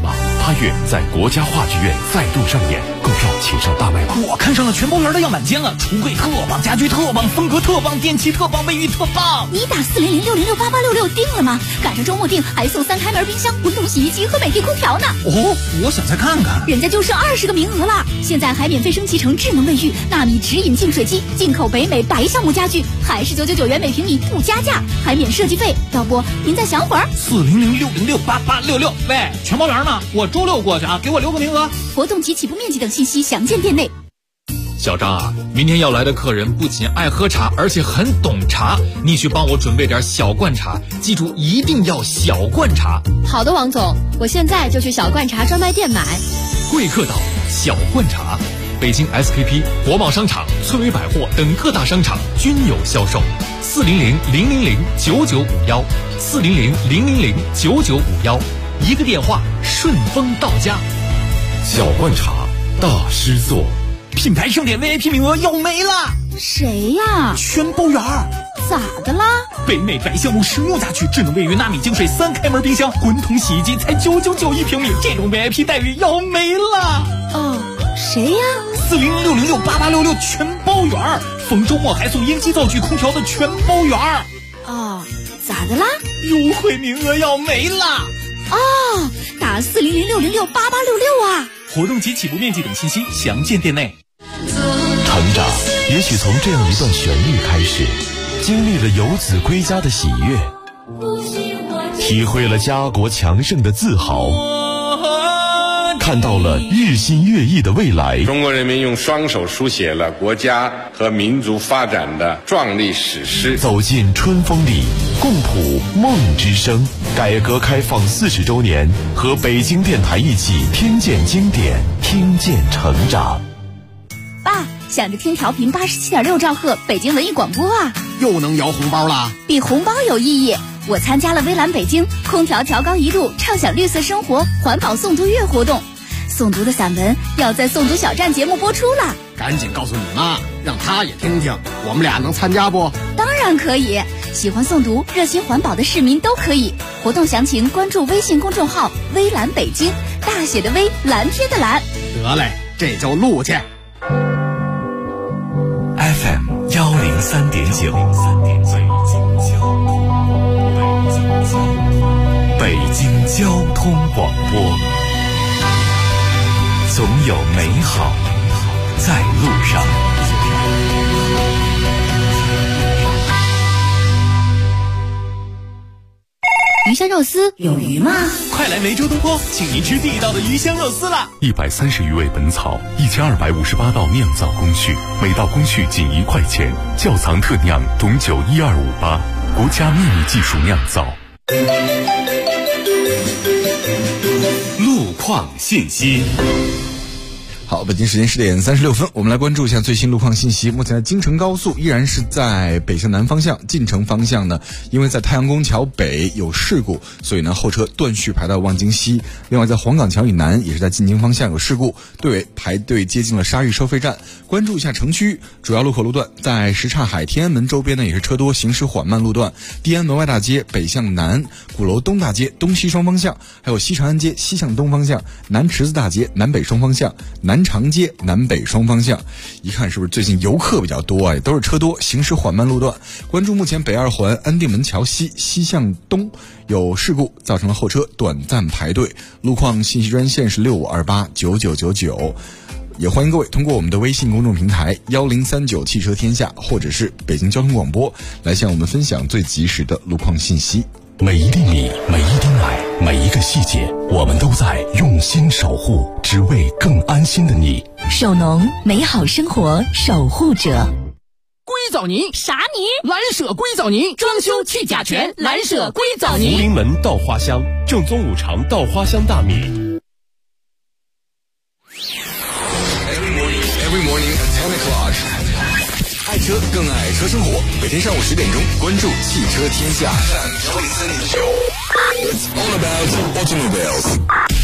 8月在国家话剧院再度上演，购票请上大麦网。 我看上了全包圆的样板间了，橱柜特棒，家居特棒，风格特棒，电器特棒，卫浴特棒。 你打400-606-8866定了吗？赶上周末订还送3开门冰箱、滚筒洗衣机和美的空调呢。 哦，我想再看看。 人家就剩20个名额了，现在还免费升级成智能卫浴、纳米直饮净水机、进口北美白橡木家具，还是999元每平米不加价，还免设计费。要不您再想会儿 ？400-606-8866。喂，全包圆呢？我周6过去啊，给我留个名额。 活动及起步面积等信息详见店内。 小张啊，明天要来的客人不仅爱喝茶，而且很懂茶，你去帮我准备点小罐茶，记住一定要小罐茶。 好的，王总，我现在就去小罐茶专卖店买。 贵客岛小罐茶，北京 SKP、国贸商场、村委百货等各大商场均有销售。400-000-9951，400-000-9951，一个电话顺丰到家。 小罐茶大师作， 品牌盛典 VIP 名额要没了。 谁呀？ 全包圆。 咋的啦？ 北美白橡木实木家具、智能卫浴、纳米净水、3开门冰箱、滚筒洗衣机才999一平米，这种 VIP 待遇要没了。 哦，谁呀 ？400-606-8866全包圆，逢周末还送烟机、灶具、空调的全包圆。 哦，咋的啦？ 优惠名额要没了。 哦，打400-606-8866啊！ 活动及起步面积等信息详见店内。 成长也许从这样一段旋律开始，经历了游子归家的喜悦，体会了家国强盛的自豪，看到了日新月异的未来。 中国人民用双手书写了国家和民族发展的壮丽史诗。 走进春风里，共谱梦之声。改革开放40周年，和北京电台一起听见经典，听见成长。 爸，想着听调频87.6兆赫北京文艺广播啊， 又能摇红包啦！ 比红包有意义。我参加了微蓝北京空调调高1度，畅享绿色生活环保诵读月活动。诵读的散文要在诵读小站节目播出了， 赶紧告诉你妈，让她也听听。我们俩能参加不？ 当然可以，喜欢诵读、热心环保的市民都可以。活动详情关注微信公众号“微蓝北京”，大写的微，蓝天的蓝。 得嘞，这就录去。 FM 103.9，北京交通广播，总有美好在路上。 鱼香肉丝有鱼吗？ 快来梅州东坡，请您吃地道的鱼香肉丝啦 ！130余味本草，1258道酿造工序，每道工序仅1块钱。窖藏特酿董酒12588，国家秘密技术酿造。 路况信息。 好，北京时间10点36分，我们来关注一下最新路况信息。目前的京承高速依然是在北向南方向，进城方向呢，因为在太阳宫桥北有事故，所以呢后车断续排到望京西。另外在黄岗桥以南也是在进京方向有事故，队尾排队接近了沙峪收费站。关注一下城区主要路口路段，在什刹海天安门周边呢也是车多，行驶缓慢路段。地安门外大街北向南，鼓楼东大街东西双方向，还有西长安街西向东方向，南池子大街南北双方向，南长街南北双方向。一看是不是最近游客比较多啊，也都是车多，行驶缓慢路段。关注目前北二环安定门桥西西向东有事故，造成了后车短暂排队。路况信息专线是65289999，也欢迎各位通过我们的微信公众平台1039汽车天下，或者是北京交通广播来向我们分享最及时的路况信息。 每一粒米，每一滴奶，每一个细节，我们都在用心守护，只为更安心的你。 首农，美好生活守护者。 硅藻泥啥泥？ 蓝舍硅藻泥，装修去甲醛，蓝舍硅藻泥。 福临门稻花香，正宗五常稻花香大米。 Every morning at 10 o'clock， 爱车更爱车生活。每天上午10点钟，关注汽车天下。It's all about automobiles。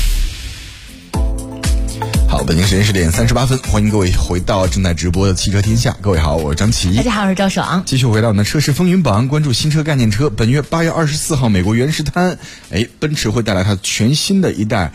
好，北京时间10点38分，欢迎各位回到正在直播的汽车天下。各位好，我是张琪。 大家好，我是赵爽。 继续回到我们的车市风云榜，关注新车概念车。本月8月24号，美国原石滩，奔驰会带来它全新的一代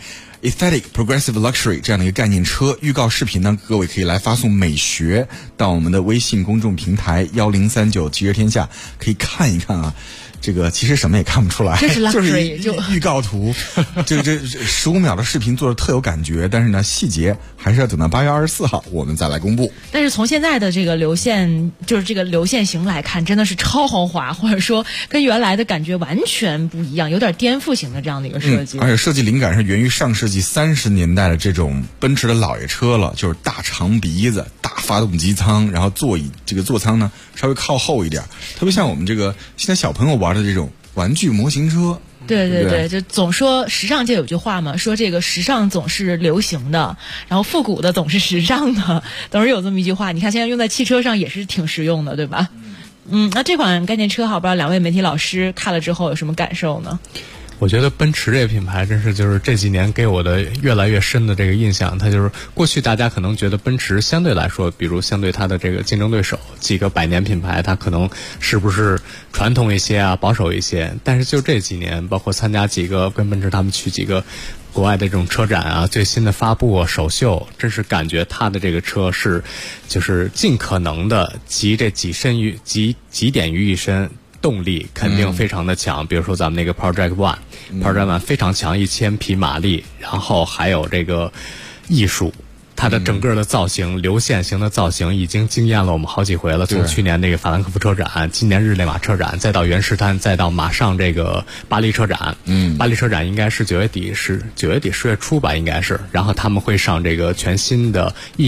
Aesthetic Progressive Luxury 这样的一个概念车预告视频呢，各位可以来发送美学到我们的微信公众平台1039汽车天下，可以看一看啊。这个其实什么也看不出来， 这是 luxury 就是预告图，这15秒的视频做的特有感觉，但是呢细节还是要等到8月24号我们再来公布。 但是从现在的这个流线，就是这个流线型来看，真的是超豪华，或者说跟原来的感觉完全不一样，有点颠覆型的这样的一个设计。 而且设计灵感是源于上世纪30年代的这种奔驰的老爷车了，就是大长鼻子、大发动机舱，然后座舱呢稍微靠后一点，特别像我们这个现在小朋友玩的这种玩具模型车。 对，就总说时尚界有句话嘛，说这个时尚总是流行的，然后复古的总是时尚的，总是有这么一句话。你看现在用在汽车上也是挺实用的，对吧？那这款概念车好，不知道两位媒体老师看了之后有什么感受呢？ 我觉得奔驰这个品牌真是就是这几年给我的越来越深的这个印象，它就是过去大家可能觉得奔驰相对来说，比如相对它的这个竞争对手几个百年品牌，它可能是不是传统一些啊，保守一些，但是就这几年包括参加几个跟奔驰他们去几个国外的这种车展啊，最新的发布啊，首秀，真是感觉它的这个车是就是尽可能的集这几点于一身，动力肯定非常的强，比如说咱们那个 Project One，Project One 非常强，1000匹马力，然后还有这个艺术。它的整个的造型，流线型的造型已经惊艳了我们好几回了。从去年那个法兰克福车展，今年日内瓦车展，再到原石滩，再到马上这个巴黎车展。巴黎车展应该是9月底10月初吧，应该是。然后他们会上这个全新的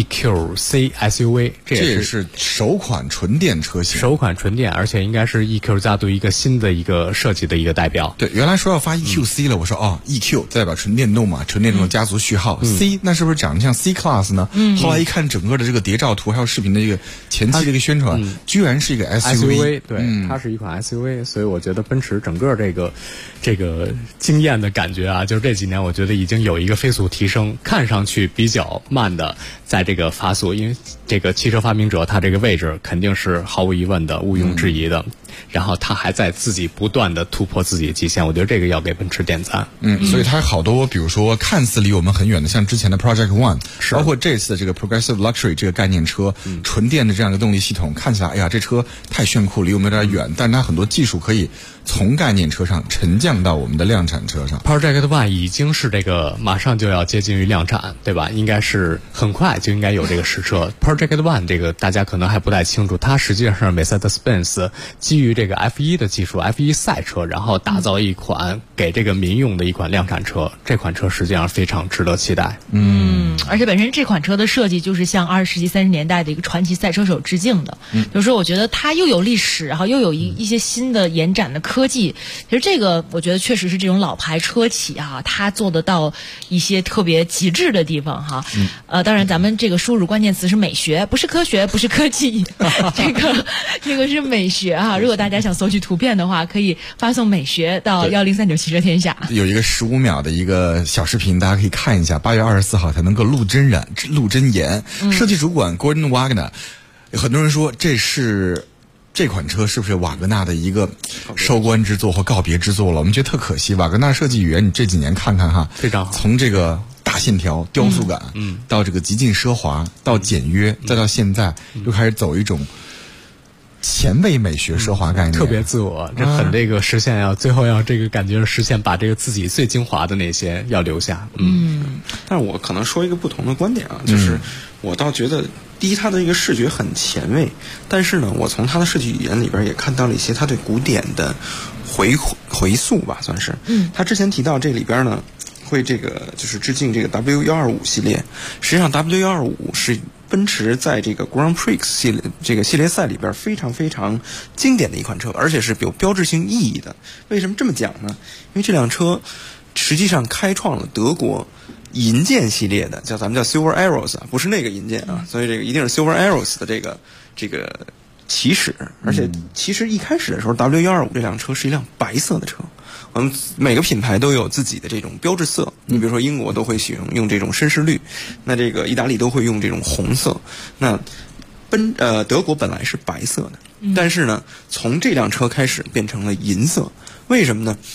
EQC SUV， 这也是首款纯电车型。 首款纯电，而且应该是 EQ 家族一个新的一个设计的一个代表。 对，原来说要发 EQC 了，我说EQ 代表纯电动嘛，纯电动的家族序号。C 那是不是长得像 C Class？后来一看整个的这个谍照图还有视频的这个前期的一个宣传，居然是一个 SUV， 对，它是一款 SUV， 所以我觉得奔驰整个这个惊艳的感觉啊，就是这几年我觉得已经有一个飞速提升，看上去比较慢的在这个发速，因为这个汽车发明者他这个位置肯定是毫无疑问的，毋庸置疑的。然后他还在自己不断的突破自己的极限，我觉得这个要给奔驰点赞。 所以它好多比如说看似离我们很远的，像之前的 Project One， 包括这次的这个 Progressive Luxury 这个概念车，纯电的这样的动力系统，看起来哎呀这车太炫酷，离我们有点远，但是它很多技术可以从概念车上沉降到我们的量产车上。 Project One 已经是这个马上就要接近于量产，对吧？应该是很快就应该有这个实车。Project One 这个大家可能还不太清楚，它实际上是 Mercedes-Benz 基于这个 F1 的技术 F1 赛车，然后打造一款给这个民用的一款量产车，这款车实际上非常值得期待。 而且本身这款车的设计就是向20世纪30年代的一个传奇赛车手致敬的，就是说我觉得它又有历史，然后又有一些新的延展的科技。其实这个我觉得确实是这种老牌车企啊，它做得到一些特别极致的地方哈。当然咱们这个输入关键词是美学，不是科学，不是科技，这个是美学啊。如果大家想搜取图片的话，可以发送美学到1039汽车天下。 有一个15秒的一个小视频，大家可以看一下。8月24号才能够录真言。设计主管 Gordon Wagner， 有很多人说这款车是不是瓦格纳的一个收官之作或告别之作了？我们觉得特可惜。瓦格纳设计语言，你这几年看看哈， 非常好。 从这个大线条、雕塑感，到这个极尽奢华，到简约，再到现在又开始走一种前卫美学奢华概念， 特别自我，这很这个实现最后要这个感觉实现，把这个自己最精华的那些要留下。 但是我可能说一个不同的观点啊，就是我倒觉得，第一，它的一个视觉很前卫，但是呢，我从它的设计语言里边也看到了一些它对古典的回溯吧，算是。他之前提到这里边呢，会这个就是致敬这个 W125 系列，实际上 W125 是奔驰在这个 Grand Prix 系列赛里边非常非常经典的一款车，而且是有标志性意义的。为什么这么讲呢？因为这辆车实际上开创了德国银箭系列的，咱们叫 Silver Arrows 啊，不是那个银箭啊，所以这个一定是 Silver Arrows 的这个起始。而且其实一开始的时候 W125 这辆车是一辆白色的车。我们每个品牌都有自己的这种标志色，你比如说英国都会用这种绅士绿，那这个意大利都会用这种红色，那德国本来是白色的，但是呢从这辆车开始变成了银色。为什么呢？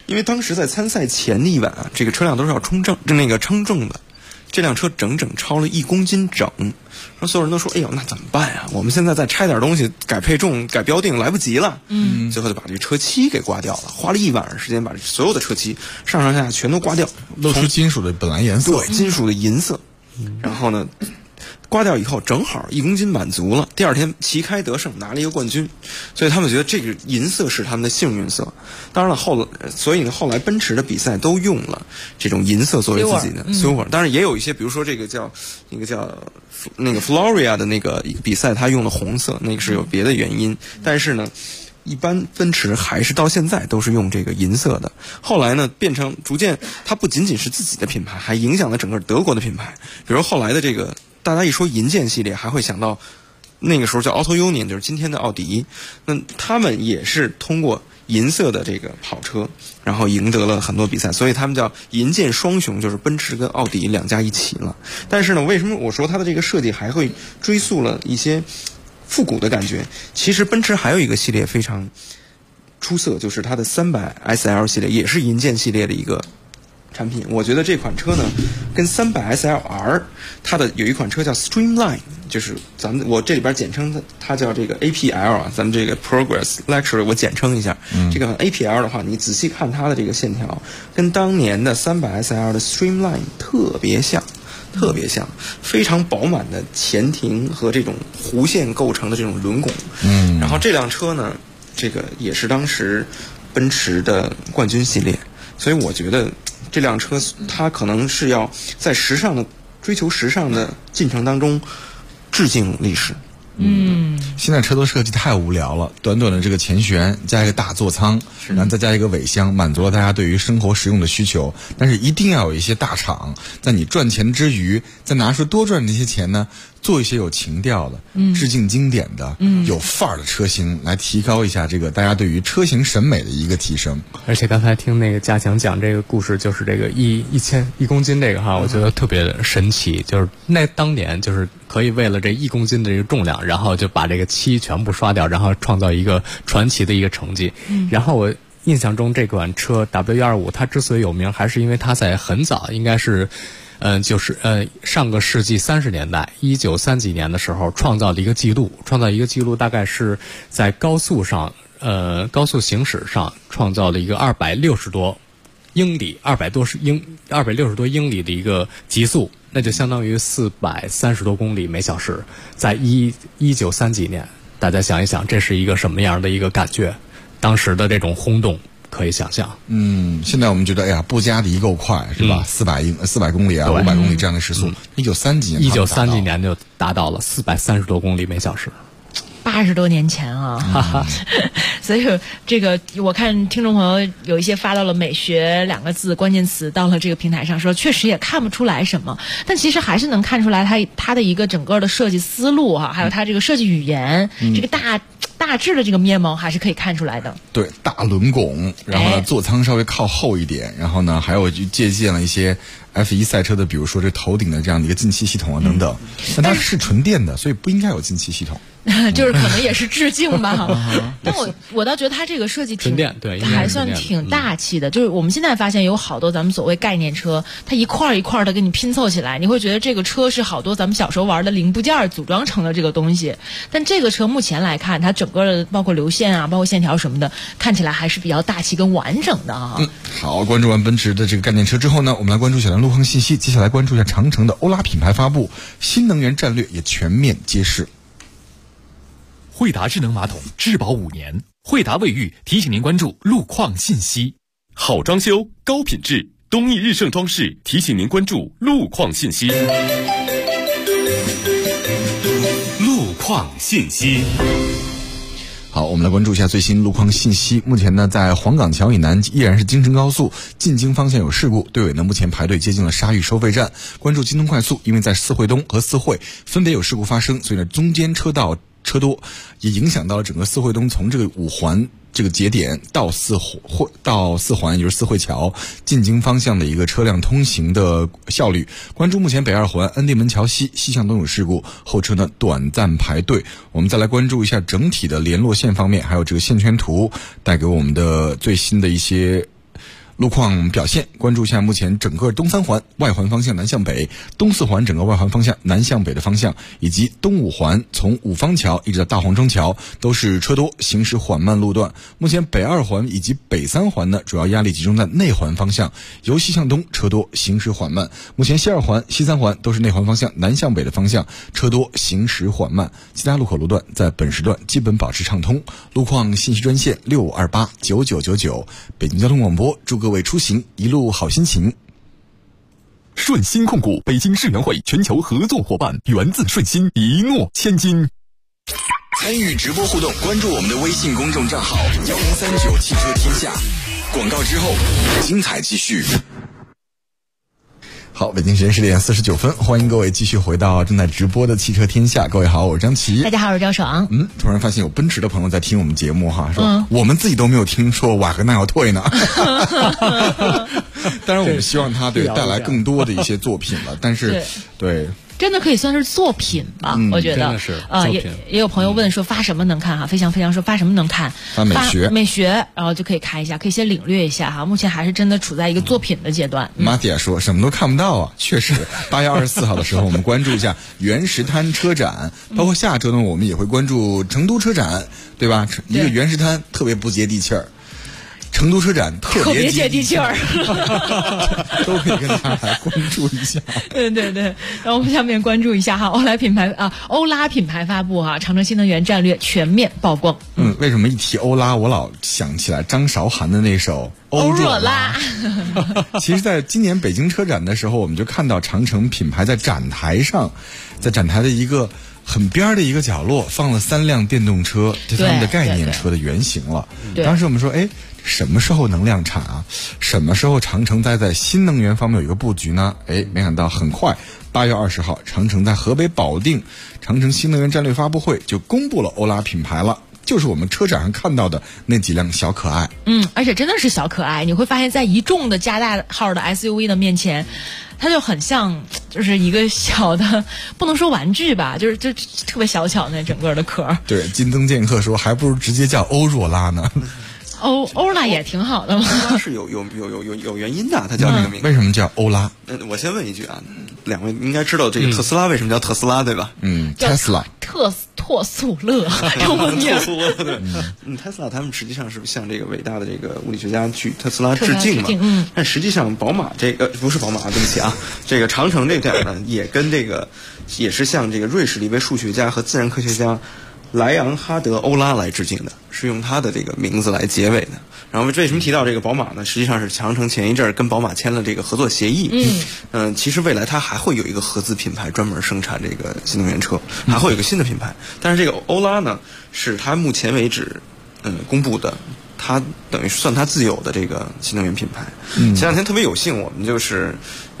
因为当时在参赛前的一晚啊，这个车辆都是要称重的，这辆车整整超了1公斤整。然后所有人都说：“哎呦，那怎么办呀？我们现在再拆点东西，改配重、改标定，来不及了。”最后就把这个车漆给刮掉了，花了1晚上时间把所有的车漆上上下下全都刮掉， 露出金属的本来颜色。 对，金属的银色。然后呢，刮掉以后正好1公斤满足了，第二天旗开得胜，拿了一个冠军。所以他们觉得这个银色是他们的幸运色。当然了，所以呢，后来奔驰的比赛都用了这种银色作为自己的 silver。当然也有一些，比如说这个叫Floria 的那个比赛，他用了红色，那个是有别的原因。但是呢，一般奔驰还是到现在都是用这个银色的。后来呢，变成逐渐，它不仅仅是自己的品牌，还影响了整个德国的品牌。比如后来的这个，大家一说银剑系列，还会想到那个时候叫 Auto Union， 就是今天的奥迪。那他们也是通过银色的这个跑车，然后赢得了很多比赛，所以他们叫银剑双雄，就是奔驰跟奥迪2家一起了。但是呢，为什么我说它的这个设计还会追溯了一些复古的感觉？其实奔驰还有一个系列非常出色，就是它的300 SL 系列，也是银剑系列的一个产品。我觉得这款车呢，跟300 SLR 它的有一款车叫 Streamline， 就是我这里边简称它叫这个 APL 啊，咱们这个 Progress Luxury 我简称一下。这个 APL 的话，你仔细看它的这个线条，跟当年的300 SL 的 Streamline 特别像，非常饱满的前庭和这种弧线构成的这种轮拱。然后这辆车呢，这个也是当时奔驰的冠军系列，所以我觉得这辆车它可能是要在追求时尚的进程当中致敬历史。 现在车头设计太无聊了，短短的这个前悬加一个大座舱，然后再加一个尾箱，满足了大家对于生活实用的需求。但是一定要有一些大厂在你赚钱之余，再拿出多赚这些钱呢，做一些有情调的、致敬经典的、有范儿的车型，来提高一下这个大家对于车型审美的一个提升。 而且刚才听那个嘉强讲这个故事，就是这个1公斤这个哈，我觉得特别神奇。就是当年就是可以为了这1公斤的这个重量，然后就把这个漆全部刷掉，然后创造一个传奇的一个成绩。然后我印象中这款车 W125 它之所以有名，还是因为它在很早，应该是上个世纪30年代1930几年的时候创造了一个记录，大概是在高速行驶上创造了一个260多英里的一个极速，那就相当于430多公里每小时，在1930几年，大家想一想，这是一个什么样的一个感觉？当时的这种轰动可以想象。 现在我们觉得，哎呀，布加迪够快，是吧？400公里啊，500公里这样的时速，1930几年就达到了430多公里每小时。 80多年前啊，所以这个我看听众朋友有一些发到了美学2个字关键词到了这个平台上，说确实也看不出来什么，但其实还是能看出来它的一个整个的设计思路哈，还有它这个设计语言，这个大致的这个面貌还是可以看出来的。 对，大轮拱，然后呢座舱稍微靠后一点，然后呢还有就借鉴了一些F1 赛车的，比如说这头顶的这样的一个进气系统啊等等。但它是纯电的，所以不应该有进气系统。 就是可能也是致敬吧。但我倒觉得它这个设计纯电，对， 还算挺大气的。就是我们现在发现有好多咱们所谓概念车，它一块一块的给你拼凑起来，你会觉得这个车是好多咱们小时候玩的零部件组装成的这个东西。但这个车目前来看，它整个的包括流线啊，包括线条什么的，看起来还是比较大气跟完整的啊。 好，关注完奔驰的这个概念车之后呢，我们来关注小梁路况信息。接下来关注一下长城的欧拉品牌发布新能源战略也全面揭示。 惠达智能马桶质保5年，惠达卫浴提醒您关注路况信息。 好装修，高品质，东义日盛装饰提醒您关注路况信息。 路况信息。 好，我们来关注一下最新路况信息。目前呢，在黄岗桥以南依然是京城高速进京方向有事故，队尾呢目前排队接近了沙峪收费站。关注京通快速，因为在四惠东和四惠分别有事故发生，所以呢中间车道车多，也影响到了整个四惠东从这个5环这个节点到四环，也就是四惠桥进京方向的一个车辆通行的效率。关注目前北2环恩定门桥西向东有事故，后车呢短暂排队。我们再来关注一下整体的联络线方面，还有这个线圈图带给我们的最新的一些路况表现，关注一下目前整个东三环外环方向南向北、东四环整个外环方向南向北的方向，以及东五环从五方桥一直到大黄庄桥都是车多行驶缓慢路段。目前北二环以及北三环呢，主要压力集中在内环方向，由西向东车多行驶缓慢。目前西二环、西三环都是内环方向南向北的方向，车多行驶缓慢。其他路口路段在本时段基本保持畅通。路况信息专线65289999，北京交通广播，祝各位出行一路好心情。 顺鑫控股，北京世园会全球合作伙伴，源自顺鑫，一诺千金。 参与直播互动，关注我们的微信公众账号1039汽车天下。广告之后，精彩继续。好，北京时间10点49分，欢迎各位继续回到正在直播的汽车天下。各位好，我是张琪。 大家好，我是赵爽。 突然发现有奔驰的朋友在听我们节目哈，说我们自己都没有听说瓦格纳要退呢。当然，我们希望他带来更多的一些作品了，但是对。 真的可以算是作品吧，我觉得真的是也有朋友问说发什么能看哈，飞翔说发什么能看？ 发美学，然后就可以看一下，可以先领略一下哈。目前还是真的处在一个作品的阶段。 马蒂亚说什么都看不到啊，确实。8月24号的时候，我们关注一下原石滩车展，包括下周呢，我们也会关注成都车展，对吧？一个原石滩特别不接地气儿。成都车展特别接地气儿， 都可以跟大家来关注一下。 对，然后我们下面关注一下哈，欧拉品牌发布哈，长城新能源战略全面曝光。 为什么一提欧拉，我老想起来张韶涵的那首欧若拉。其实，在今年北京车展的时候，我们就看到长城品牌在展台的一个很边的一个角落放了3辆电动车，就他们的概念车的原型了。当时我们说，什么时候能量产啊？什么时候长城在新能源方面有一个布局呢？没想到很快，8月20号，长城在河北保定长城新能源战略发布会就公布了欧拉品牌了。就是我们车展上看到的那几辆小可爱。 而且真的是小可爱，你会发现在一众的加大号的 SUV 的面前，它就很像就是一个小的，不能说玩具吧，就特别小巧那整个的壳。 对，金增剑客说还不如直接叫欧若拉呢。 欧拉也挺好的嘛。 欧拉是有原因的，它叫这个名字。 为什么叫欧拉？ 我先问一句啊，两位应该知道这个特斯拉为什么叫特斯拉对吧 ？Tesla。 特速勒，中文名。 特速勒对。Tesla 他们实际上是向这个伟大的这个物理学家去特斯拉致敬嘛？但实际上宝马不是宝马，对不起啊，这个长城这点呢，也是向这个瑞士的一位数学家和自然科学家莱昂哈德·欧拉来致敬的，是用他的这个名字来结尾的。然后为什么提到这个宝马呢？实际上是长城前一阵儿跟宝马签了这个合作协议。其实未来它还会有一个合资品牌专门生产这个新能源车，还会有一个新的品牌。但是这个欧拉呢，是它目前为止公布的，它等于算它自有的这个新能源品牌。前两天特别有幸，我们就是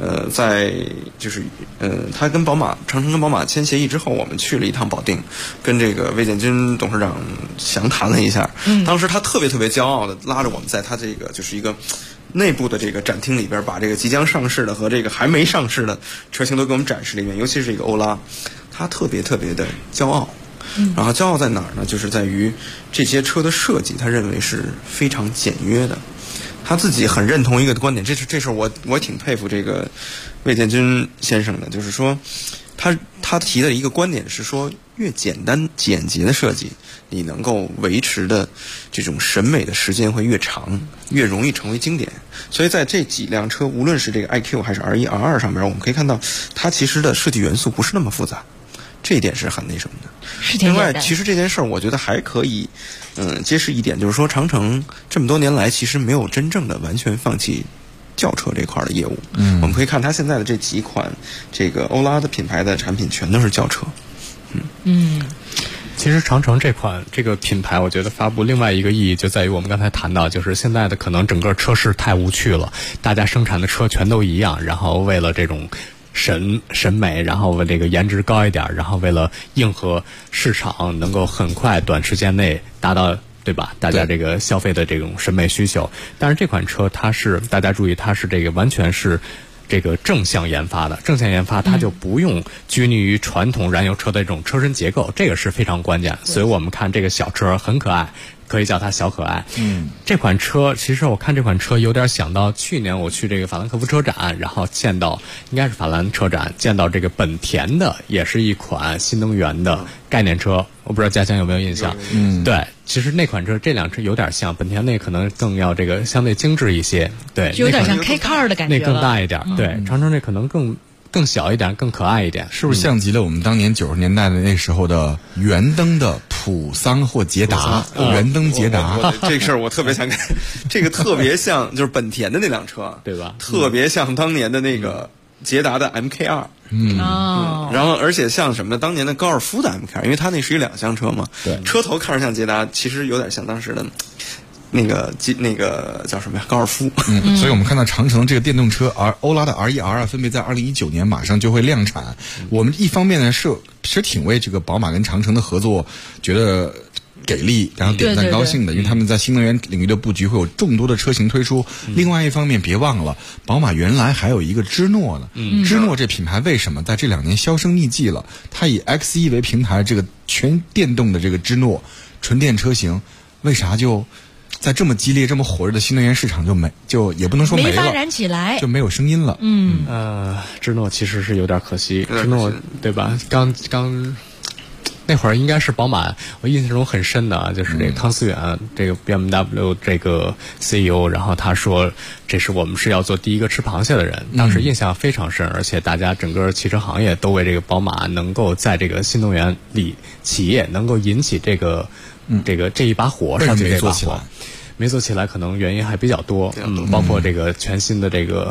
他跟长城跟宝马签协议之后，我们去了一趟保定，跟这个魏建军董事长详谈了一下。当时他特别骄傲的拉着我们在他这个就是一个内部的这个展厅里边，把这个即将上市的和这个还没上市的车型都给我们展示了一遍，尤其是这个欧拉，他特别的骄傲。然后骄傲在哪儿呢？就是在于这些车的设计，他认为是非常简约的。他自己很认同一个观点，这事我挺佩服这个魏建军先生的，就是说他提的一个观点是说，越简单简洁的设计，你能够维持的这种审美的时间会越长，越容易成为经典。所以在这几辆车，无论是这个 iQ 还是 R1、R2 上面，我们可以看到它其实的设计元素不是那么复杂。这一点是很那什么的。另外，其实这件事儿我觉得还可以，揭示一点，就是说长城这么多年来其实没有真正的完全放弃轿车这块的业务。我们可以看它现在的这几款这个欧拉的品牌的产品全都是轿车。 其实长城这个品牌，我觉得发布另外一个意义就在于我们刚才谈到，就是现在的可能整个车市太无趣了，大家生产的车全都一样，然后为了这种审美，然后为这个颜值高一点，然后为了迎合市场，能够很快短时间内达到，对吧？大家这个消费的这种审美需求。但是这款车大家注意，它是这个完全是这个正向研发的，它就不用拘泥于传统燃油车的这种车身结构，这个是非常关键。所以我们看这个小车很可爱， 可以叫它小可爱。这款车其实我看这款车有点想到去年我去这个法兰克福车展，然后见到应该是法兰车展见到这个本田的，也是一款新能源的概念车，我不知道家乡有没有印象。对，其实那款车这辆车有点像本田那，可能更要这个相对精致一些。对， 有点像 K Car 的感觉， 那更大一点。对，长城这可能更小一点，更可爱一点， 是不是像极了我们当年90年代的那时候的圆灯的普桑或捷达？圆灯捷达， 这个事儿我特别想看，这个特别像就是本田的那辆车， 对吧？ 特别像当年的那个捷达的 MK2。然后而且像什么呢？当年的高尔夫的 MK2，因为它那是一两厢车嘛， 对， 车头看着像捷达，其实有点像当时的。那个叫什么呀？高尔夫。 所以我们看到长城这个电动车，而欧拉的 R1、R2分别在2019年马上就会量产。我们一方面呢是其实挺为这个宝马跟长城的合作觉得给力，然后点赞高兴的，因为他们在新能源领域的布局会有众多的车型推出。另外一方面，别忘了宝马原来还有一个芝诺呢。芝诺这品牌为什么在这2年销声匿迹了？它以 X1 为平台，这个全电动的这个芝诺纯电车型，为啥就在这么激烈、这么火热的新能源市场就也不能说没了， 没发展起来， 就没有声音了。 芝诺其实是有点可惜，芝诺对吧？刚那会儿应该是宝马，我印象中很深的啊，就是这个康思远，这个 BMW 这个 CEO， 然后他说这是我们是要做第一个吃螃蟹的人，当时印象非常深，而且大家整个汽车行业都为这个宝马能够在这个新能源里企业能够引起这一把火上面这把火。没做起来，可能原因还比较多，包括这个全新的这个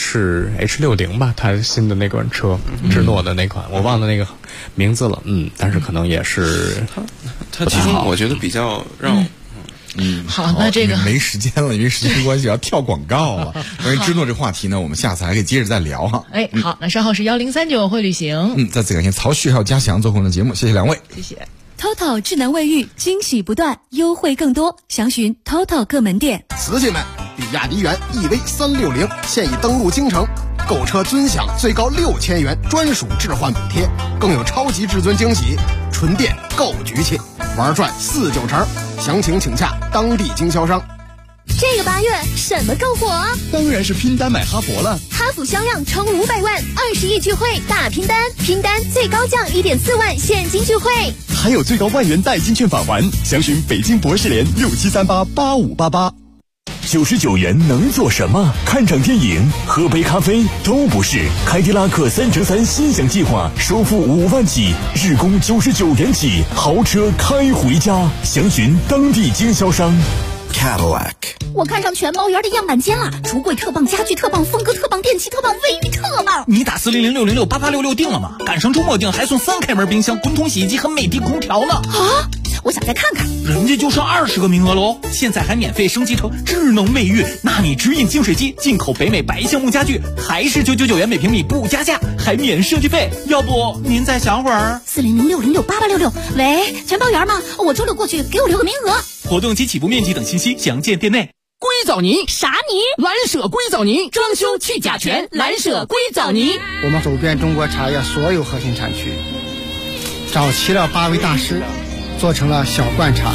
H60吧，它新的那款车，芝诺的那款，我忘了那个名字了，但是可能也是它其中我觉得比较让我。 好，那这个没时间了，因为时间关系要跳广告了。关于芝诺这话题呢，我们下次还可以接着再聊哈。 好，那稍后是1039会旅行。 再次感谢曹旭还有嘉祥做客我们的节目，谢谢两位， 谢谢。 TOTO 智能卫浴惊喜不断，优惠更多，详询 TOTO 各门店。 瓷器们，比亚迪元 EV360现已登陆京城，购车尊享最高6000元专属置换补贴，更有超级至尊惊喜，纯电购局气，玩转4-9成。详情请洽当地经销商。 这个8月什么更火啊？ 当然是拼单买哈弗了。 哈弗销量冲500万，20亿聚会大拼单，拼单最高降1.4万现金聚会， 还有最高万元代金券返还。详询北京博士联67388588。 99元能做什么？看场电影、喝杯咖啡都不是。凯迪拉克3乘3心想计划，首付5万起，日供99元起，豪车开回家。详询当地经销商。 Cadillac， 我看上全包园的样板间了，橱柜特棒，家具特棒，风格特棒，电器特棒，卫浴特棒。 你打400-606-8866定了吗？赶上周末定还送3开门冰箱、滚筒洗衣机和美的空调呢。 啊！我想再看看。 人家就剩20个名额喽，现在还免费升级成智能卫浴、纳米直饮净水机、进口北美白橡木家具，还是999元每平米不加价，还免设计费。要不您再想会儿 ？400-606-8866。喂，全包园吗？我周六过去，给我留个名额。 活动及起步面积等信息详见店内。 硅藻泥啥泥？ 蓝舍硅藻泥，装修去甲醛，蓝舍硅藻泥。 我们走遍中国茶叶所有核心产区，找齐了8位大师，做成了小罐茶。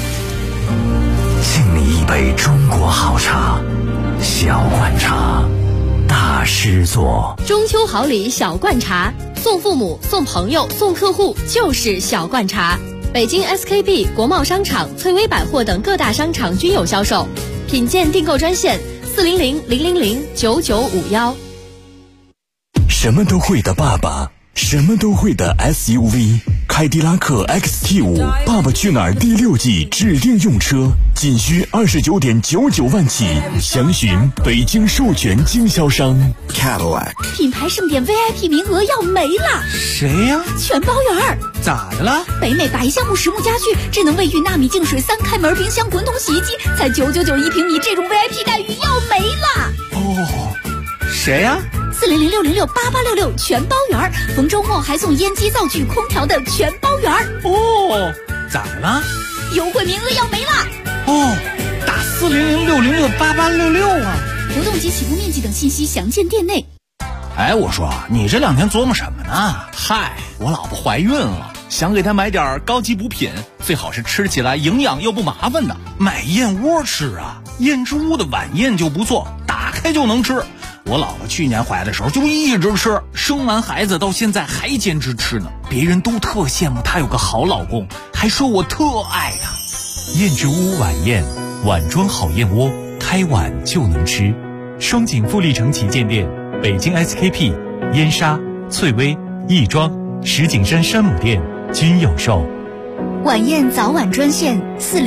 敬你一杯中国好茶，小罐茶，大师做。 中秋好礼小罐茶，送父母、送朋友、送客户就是小罐茶。北京 SKP、国贸商场、翠微百货等各大商场均有销售。品鉴订购专线400-000-9951。 什么都会的爸爸，什么都会的 SUV， 凯迪拉克 XT5 爸爸去哪儿第6季指定用车，仅需29.99万起，详询北京授权经销商。 Cadillac 品牌盛典 VIP 名额要没了。 谁呀？ 全包园。 咋的了？ 北美白橡木实木家具、智能卫浴、纳米净水、3开门冰箱、滚筒洗衣机，才999一平米，这种 VIP 待遇要没了。 哦，谁呀 ？400-606-8866全包园，逢周末还送烟机、灶具、空调的全包园。 哦，咋的了？ 优惠名额要没了。 哦，打400-606-8866啊！ 活动及起步面积等信息详见店内。 哎，我说你这2天琢磨什么呢？嗨，我老婆怀孕了。 想给他买点高级补品，最好是吃起来营养又不麻烦的，买燕窝吃啊。燕之屋的晚宴就不错，打开就能吃。我老婆去年怀的时候就一直吃，生完孩子到现在还坚持吃呢。别人都特羡慕她有个好老公，还说我特爱她。 燕之屋晚宴，碗装好燕窝，开碗就能吃。双井富力城旗舰店、北京 SKP、燕莎、翠微、亦庄、石景山山姆店均有售。 晚宴早晚专线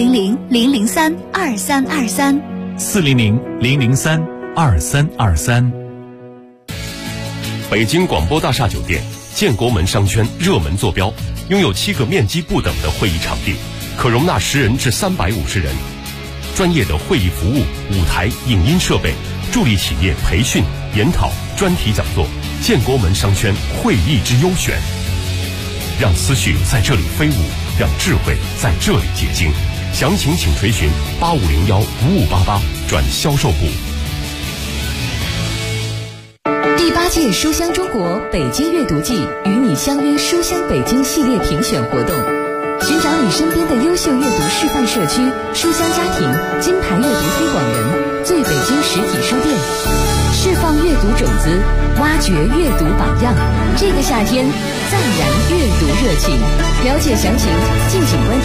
400-003-2323 400-003-2323。 北京广播大厦酒店建国门商圈热门坐标，拥有7个面积不等的会议场地，可容纳10人至350人。专业的会议服务、舞台、影音设备，助力企业培训、研讨、专题讲座。建国门商圈会议之优选，让思绪在这里飞舞，让智慧在这里结晶。详情请垂询8501-5588转销售部。 第8届书香中国北京阅读季与你相约书香北京系列评选活动，寻找你身边的优秀阅读示范社区、书香家庭、金牌阅读推广人、最北京实体书店，释放阅读种子，挖掘阅读榜样。这个夏天，再燃阅读热情。了解详情，敬请关注